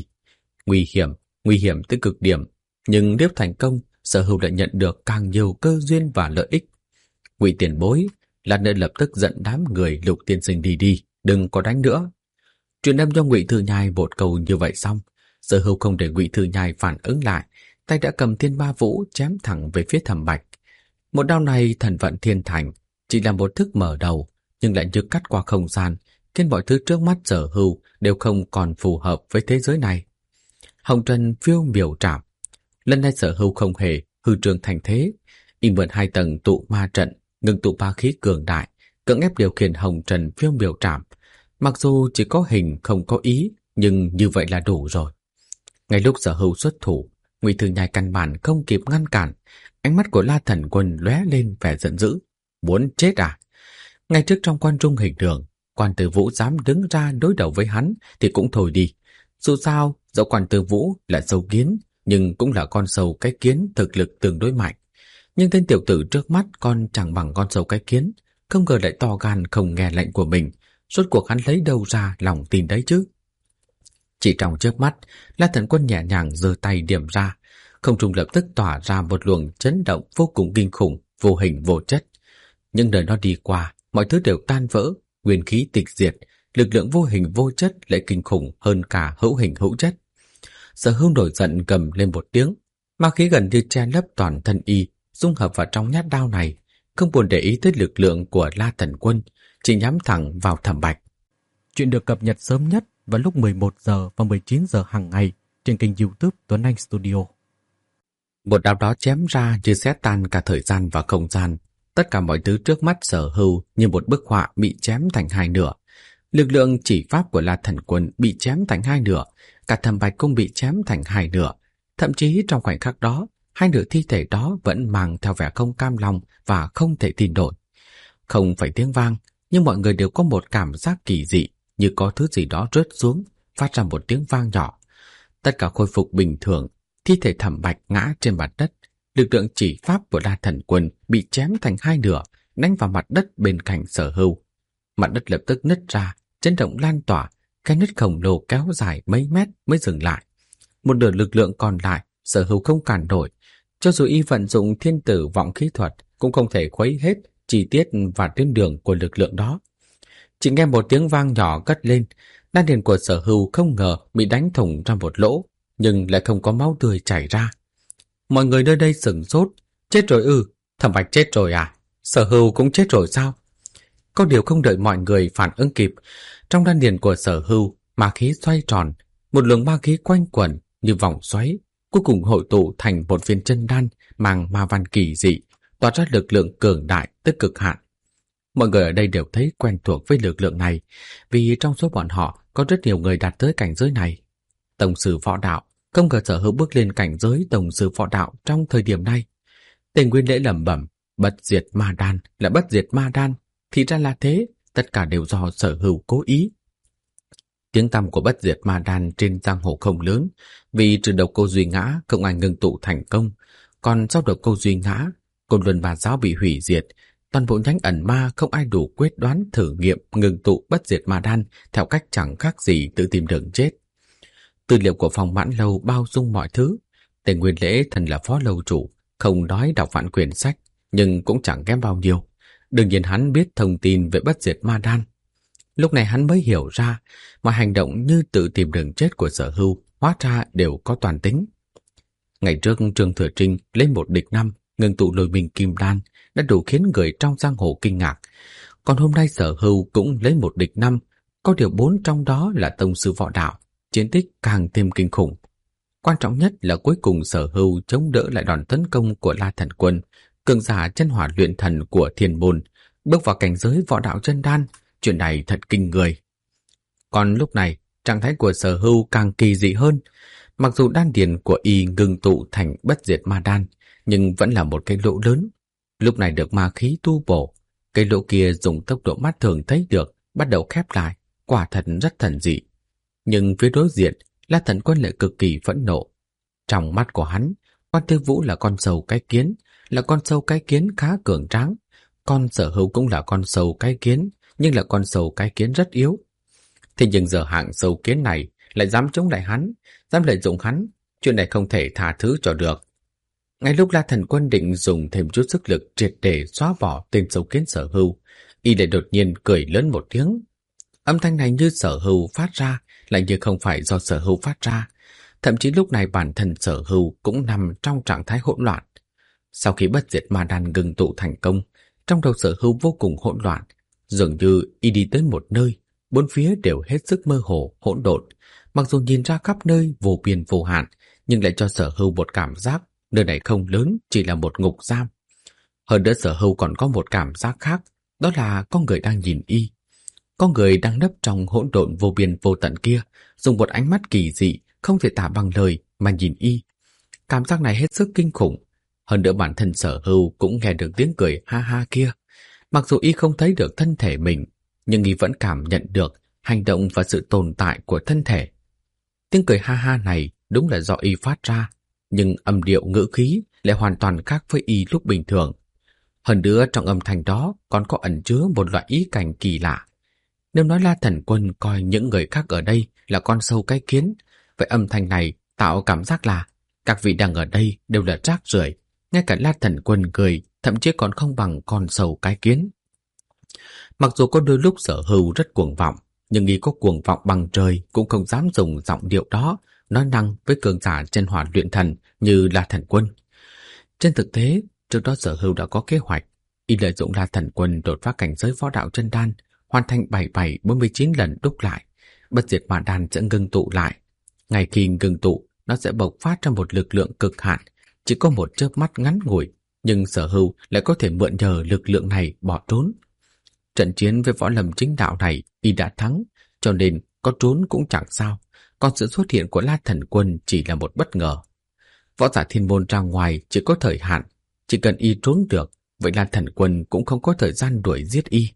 Nguy hiểm tới cực điểm, nhưng nếu thành công, Sở Hưu lại nhận được càng nhiều cơ duyên và lợi ích. Ngụy tiền bối, lát nữa lập tức dẫn đám người Lục tiên sinh đi, đừng có đánh nữa. Truyền âm cho Ngụy Thư Nhai một câu như vậy xong, Sở Hưu không để Ngụy Thư Nhai phản ứng lại, tay đã cầm Thiên Ma Vũ chém thẳng về phía Thẩm Bạch. Một đao này thần vận thiên thành, chỉ là một thức mở đầu, nhưng lại như cắt qua không gian, khiến mọi thứ trước mắt Sở Hưu đều không còn phù hợp với thế giới này. Hồng Trần phiêu miểu trảm. Lần này Sở Hưu không hề hư trương thành thế, y mượn 2 tầng tụ ma trận, ngưng tụ ba khí cường đại, cưỡng ép điều khiển Hồng Trần phiêu miểu trảm. Mặc dù chỉ có hình không có ý, nhưng như vậy là đủ rồi. Ngay lúc Sở Hưu xuất thủ, Ngụy Thư Nhai căn bản không kịp ngăn cản, ánh mắt của La Thần Quân lóe lên vẻ giận dữ. Muốn chết à? Ngay trước trong quan trung hình đường, Quan Tư Vũ dám đứng ra đối đầu với hắn thì cũng thôi đi. Dù sao, dẫu Quan Tư Vũ là sâu kiến, nhưng cũng là con sâu cái kiến thực lực tương đối mạnh. Nhưng tên tiểu tử trước mắt còn chẳng bằng con sâu cái kiến, không ngờ lại to gan không nghe lệnh của mình. Rốt cuộc hắn lấy đâu ra lòng tin đấy chứ? Chỉ trong chớp mắt, La Thần Quân nhẹ nhàng giơ tay điểm ra, không trung lập tức tỏa ra một luồng chấn động vô cùng kinh khủng, vô hình vô chất. Nhưng đời nó đi qua, mọi thứ đều tan vỡ, nguyên khí tịch diệt, lực lượng vô hình vô chất lại kinh khủng hơn cả hữu hình hữu chất. Sở Hưu nổi giận gầm lên một tiếng, ma khí gần như che lấp toàn thân y, dung hợp vào trong nhát đao này, không buồn để ý tới lực lượng của La Thần Quân, chỉ nhắm thẳng vào Thẩm Bạch. Chuyện được cập nhật sớm nhất vào lúc 11 giờ và 19 giờ hàng ngày trên kênh YouTube Tuấn Anh Studio. Một đao đó chém ra như xé tan cả thời gian và không gian. Tất cả mọi thứ trước mắt Sở Hưu như một bức họa bị chém thành hai nửa. Lực lượng chỉ pháp của La Thần Quân bị chém thành hai nửa, cả Thẩm Bạch cũng bị chém thành hai nửa. Thậm chí trong khoảnh khắc đó, hai nửa thi thể đó vẫn mang theo vẻ không cam lòng và không thể tin nổi. Không phải tiếng vang, nhưng mọi người đều có một cảm giác kỳ dị, như có thứ gì đó rớt xuống, phát ra một tiếng vang nhỏ. Tất cả khôi phục bình thường, thi thể Thẩm Bạch ngã trên mặt đất, lực lượng chỉ pháp của La Thần Quân bị chém thành hai nửa, đánh vào mặt đất bên cạnh Sở Hưu. Mặt đất lập tức nứt ra, chấn động lan tỏa, cái nứt khổng lồ kéo dài mấy mét mới dừng lại. Một nửa lực lượng còn lại, Sở Hưu không cản nổi, cho dù y vận dụng thiên tử vọng khí thuật cũng không thể khuấy hết chi tiết và tuyến đường của lực lượng đó. Chỉ nghe một tiếng vang nhỏ cất lên, đan điền của Sở Hưu không ngờ bị đánh thủng ra một lỗ, nhưng lại không có máu tươi chảy ra. Mọi người nơi đây sửng sốt. Chết rồi ư? Thẩm Bạch chết rồi à? Sở Hưu cũng chết rồi sao? Có điều không đợi mọi người phản ứng kịp, trong đan điền của Sở Hưu, ma khí xoay tròn, một luồng ma khí quanh quẩn như vòng xoáy, cuối cùng hội tụ thành một viên chân đan mang ma văn kỳ dị, tỏa ra lực lượng cường đại tới cực hạn. Mọi người ở đây đều thấy quen thuộc với lực lượng này, vì trong số bọn họ có rất nhiều người đạt tới cảnh giới này. Tổng sư võ đạo, không ngờ Sở Hưu bước lên cảnh giới tổng sư võ đạo trong thời điểm này. Tên Nguyên Lễ lẩm bẩm, bất diệt ma đan là bất diệt ma đan, thì ra là thế, tất cả đều do Sở Hưu cố ý. Tiếng tăm của bất diệt ma đan trên giang hồ không lớn, vì trừ độc cô Duy ngã không ai ngưng tụ thành công, còn sau độc cô Duy ngã, Côn Luân Bà Giáo bị hủy diệt, toàn bộ nhánh ẩn ma không ai đủ quyết đoán thử nghiệm ngừng tụ bất diệt ma đan theo cách chẳng khác gì tự tìm đường chết. Tư liệu của Phong Mãn Lâu bao dung mọi thứ. Tề Nguyên Lễ thân là phó lâu chủ, không nói đọc vạn quyển sách, nhưng cũng chẳng kém bao nhiêu. Đương nhiên hắn biết thông tin về bất diệt ma đan. Lúc này hắn mới hiểu ra, mọi hành động như tự tìm đường chết của Sở Hưu hóa ra đều có toàn tính. Ngày trước Trương Thừa Trinh lấy 1 địch 5 ngừng tụ Lôi Minh Kim Đan đã đủ khiến người trong giang hồ kinh ngạc. Còn hôm nay Sở Hưu cũng lấy 1 địch 5, có điều 4 trong đó là tông sư võ đạo, chiến tích càng thêm kinh khủng. Quan trọng nhất là cuối cùng Sở Hưu chống đỡ lại đòn tấn công của La Thần Quân, cường giả chân hỏa luyện thần của Thiên Môn, bước vào cảnh giới võ đạo chân đan. Chuyện này thật kinh người. Còn lúc này, trạng thái của Sở Hưu càng kỳ dị hơn. Mặc dù đan điền của y ngừng tụ thành bất diệt ma đan, nhưng vẫn là một cái lỗ lớn. Lúc này được ma khí tu bổ, cái lỗ kia dùng tốc độ mắt thường thấy được bắt đầu khép lại, quả thật rất thần dị. Nhưng phía đối diện, La Thần Quân lại cực kỳ phẫn nộ. Trong mắt của hắn, Quan Tư Vũ là con sâu cái kiến, là con sâu cái kiến khá cường tráng. Con Sở Hưu cũng là con sâu cái kiến, nhưng là con sâu cái kiến rất yếu. Thế nhưng giờ hạng sâu kiến này lại dám chống lại hắn, dám lợi dụng hắn, chuyện này không thể tha thứ cho được. Ngay lúc La Thần Quân định dùng thêm chút sức lực triệt để xóa bỏ tên sâu kiến Sở Hưu, y lại đột nhiên cười lớn một tiếng. Âm thanh này như Sở Hưu phát ra, lại như không phải do Sở Hưu phát ra. Thậm chí lúc này bản thân Sở Hưu cũng nằm trong trạng thái hỗn loạn. Sau khi bất diệt ma đan ngừng tụ thành công, trong đầu Sở Hưu vô cùng hỗn loạn, dường như y đi tới một nơi, bốn phía đều hết sức mơ hồ, hỗn độn. Mặc dù nhìn ra khắp nơi vô biên vô hạn, nhưng lại cho Sở Hưu một cảm giác nơi này không lớn, chỉ là một ngục giam. Hơn nữa Sở Hưu còn có một cảm giác khác, đó là có người đang nhìn y. Có người đang nấp trong hỗn độn vô biên vô tận kia, dùng một ánh mắt kỳ dị, không thể tả bằng lời mà nhìn y. Cảm giác này hết sức kinh khủng. Hơn nữa bản thân Sở Hưu cũng nghe được tiếng cười ha ha kia. Mặc dù y không thấy được thân thể mình, nhưng y vẫn cảm nhận được hành động và sự tồn tại của thân thể. Tiếng cười ha ha này đúng là do y phát ra, nhưng âm điệu ngữ khí lại hoàn toàn khác với y lúc bình thường. Hơn nữa trong âm thanh đó còn có ẩn chứa một loại ý cảnh kỳ lạ. Nếu nói La Thần Quân coi những người khác ở đây là con sâu cái kiến, vậy âm thanh này tạo cảm giác là các vị đang ở đây đều là rác rưởi. Ngay cả La Thần Quân cười thậm chí còn không bằng con sâu cái kiến. Mặc dù có đôi lúc Sở Hưu rất cuồng vọng, nhưng y có cuồng vọng bằng trời cũng không dám dùng giọng điệu đó nói năng với cường giả chân hỏa luyện thần như La Thần Quân. Trên thực tế, trước đó Sở Hưu đã có kế hoạch, y lợi dụng La Thần Quân đột phá cảnh giới võ đạo chân đan, hoàn thành 77-49 lần đúc lại, bất diệt ma đan sẽ ngưng tụ lại. Ngay khi ngưng tụ, nó sẽ bộc phát ra một lực lượng cực hạn, chỉ có một chớp mắt ngắn ngủi, nhưng Sở Hưu lại có thể mượn nhờ lực lượng này bỏ trốn. Trận chiến với võ lâm chính đạo này y đã thắng, cho nên có trốn cũng chẳng sao, còn sự xuất hiện của La Thần Quân chỉ là một bất ngờ. Võ giả Thiên Môn ra ngoài chỉ có thời hạn, chỉ cần y trốn được, vậy La Thần Quân cũng không có thời gian đuổi giết y.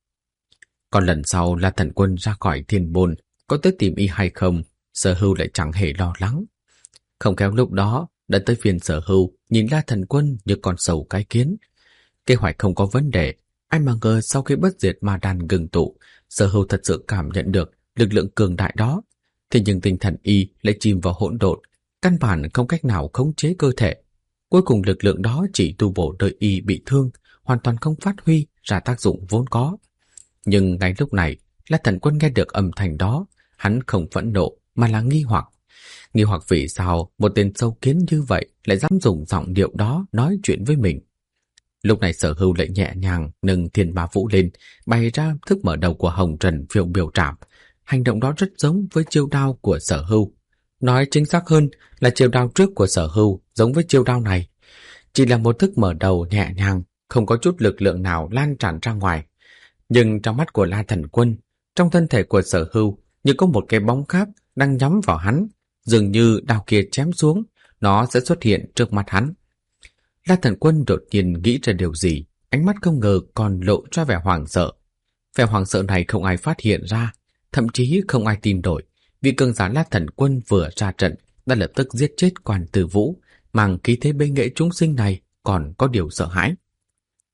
Còn lần sau La Thần Quân ra khỏi Thiên Môn có tới tìm y hay không, Sở Hưu lại chẳng hề lo lắng. Không khéo lúc đó đã tới phiên Sở Hưu nhìn La Thần Quân như con sâu cái kiến. Kế hoạch không có vấn đề, ai mà ngờ sau khi bất diệt ma đan ngừng tụ, Sở Hưu thật sự cảm nhận được lực lượng cường đại đó. Thế nhưng tinh thần y lại chìm vào hỗn độn, căn bản không cách nào khống chế cơ thể. Cuối cùng lực lượng đó chỉ tu bổ nơi y bị thương, hoàn toàn không phát huy ra tác dụng vốn có. Nhưng ngay lúc này, La Thần Quân nghe được âm thanh đó, hắn không phẫn nộ mà là nghi hoặc. Nghi hoặc vì sao một tên sâu kiến như vậy lại dám dùng giọng điệu đó nói chuyện với mình. Lúc này Sở Hưu lại nhẹ nhàng nâng Thiên Ma Vũ lên, bày ra thức mở đầu của Hồng Trần Phiêu Biểu Trảm. Hành động đó rất giống với chiêu đao của Sở Hưu. Nói chính xác hơn là chiêu đao trước của Sở Hưu giống với chiêu đao này. Chỉ là một thức mở đầu nhẹ nhàng, không có chút lực lượng nào lan tràn ra ngoài. Nhưng trong mắt của La Thần Quân, trong thân thể của Sở Hưu như có một cái bóng khác đang nhắm vào hắn, dường như đao kia chém xuống, nó sẽ xuất hiện trước mặt hắn. La Thần Quân đột nhiên nghĩ ra điều gì, ánh mắt không ngờ còn lộ ra vẻ hoảng sợ. Vẻ hoảng sợ này không ai phát hiện ra, thậm chí không ai tin nổi, vì cường giả La Thần Quân vừa ra trận đã lập tức giết chết Quan Tư Vũ, mang khí thế bệ nghệ chúng sinh này còn có điều sợ hãi.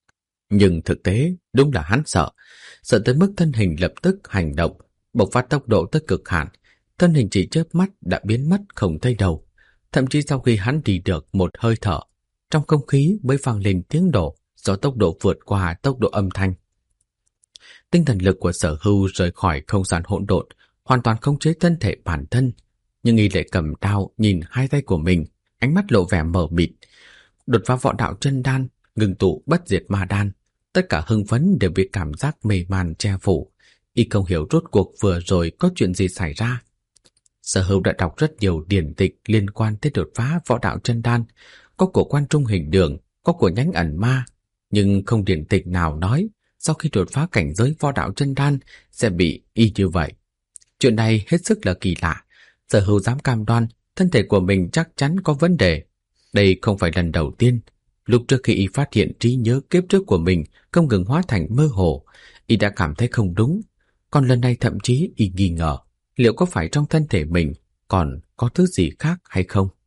Nhưng thực tế đúng là hắn sợ tới mức thân hình lập tức hành động, bộc phát tốc độ tới cực hạn. Thân hình chỉ chớp mắt đã biến mất không thấy đâu. Thậm chí sau khi hắn đi được một hơi thở, trong không khí mới vang lên tiếng nổ do tốc độ vượt qua tốc độ âm thanh. Tinh thần lực của Sở Hưu rời khỏi không gian hỗn độn, hoàn toàn khống chế thân thể bản thân. Nhưng Y Lệ cầm đao nhìn hai tay của mình, ánh mắt lộ vẻ mờ mịt. Đột phá võ đạo chân đan, ngừng tụ bất diệt ma đan, tất cả hưng phấn đều bị cảm giác mê man che phủ. Y không hiểu rốt cuộc vừa rồi có chuyện gì xảy ra. Sở Hưu đã đọc rất nhiều điển tịch liên quan tới đột phá võ đạo chân đan, có của Quan Trung Hình Đường, có của Nhánh Ẩn Ma, nhưng không điển tịch nào nói sau khi đột phá cảnh giới võ đạo chân đan sẽ bị y như vậy. Chuyện này hết sức là kỳ lạ. Sở Hưu dám cam đoan thân thể của mình chắc chắn có vấn đề. Đây không phải lần đầu tiên. Lúc trước khi y phát hiện trí nhớ kiếp trước của mình không ngừng hóa thành mơ hồ, y đã cảm thấy không đúng. Còn lần này thậm chí y nghi ngờ liệu có phải trong thân thể mình còn có thứ gì khác hay không.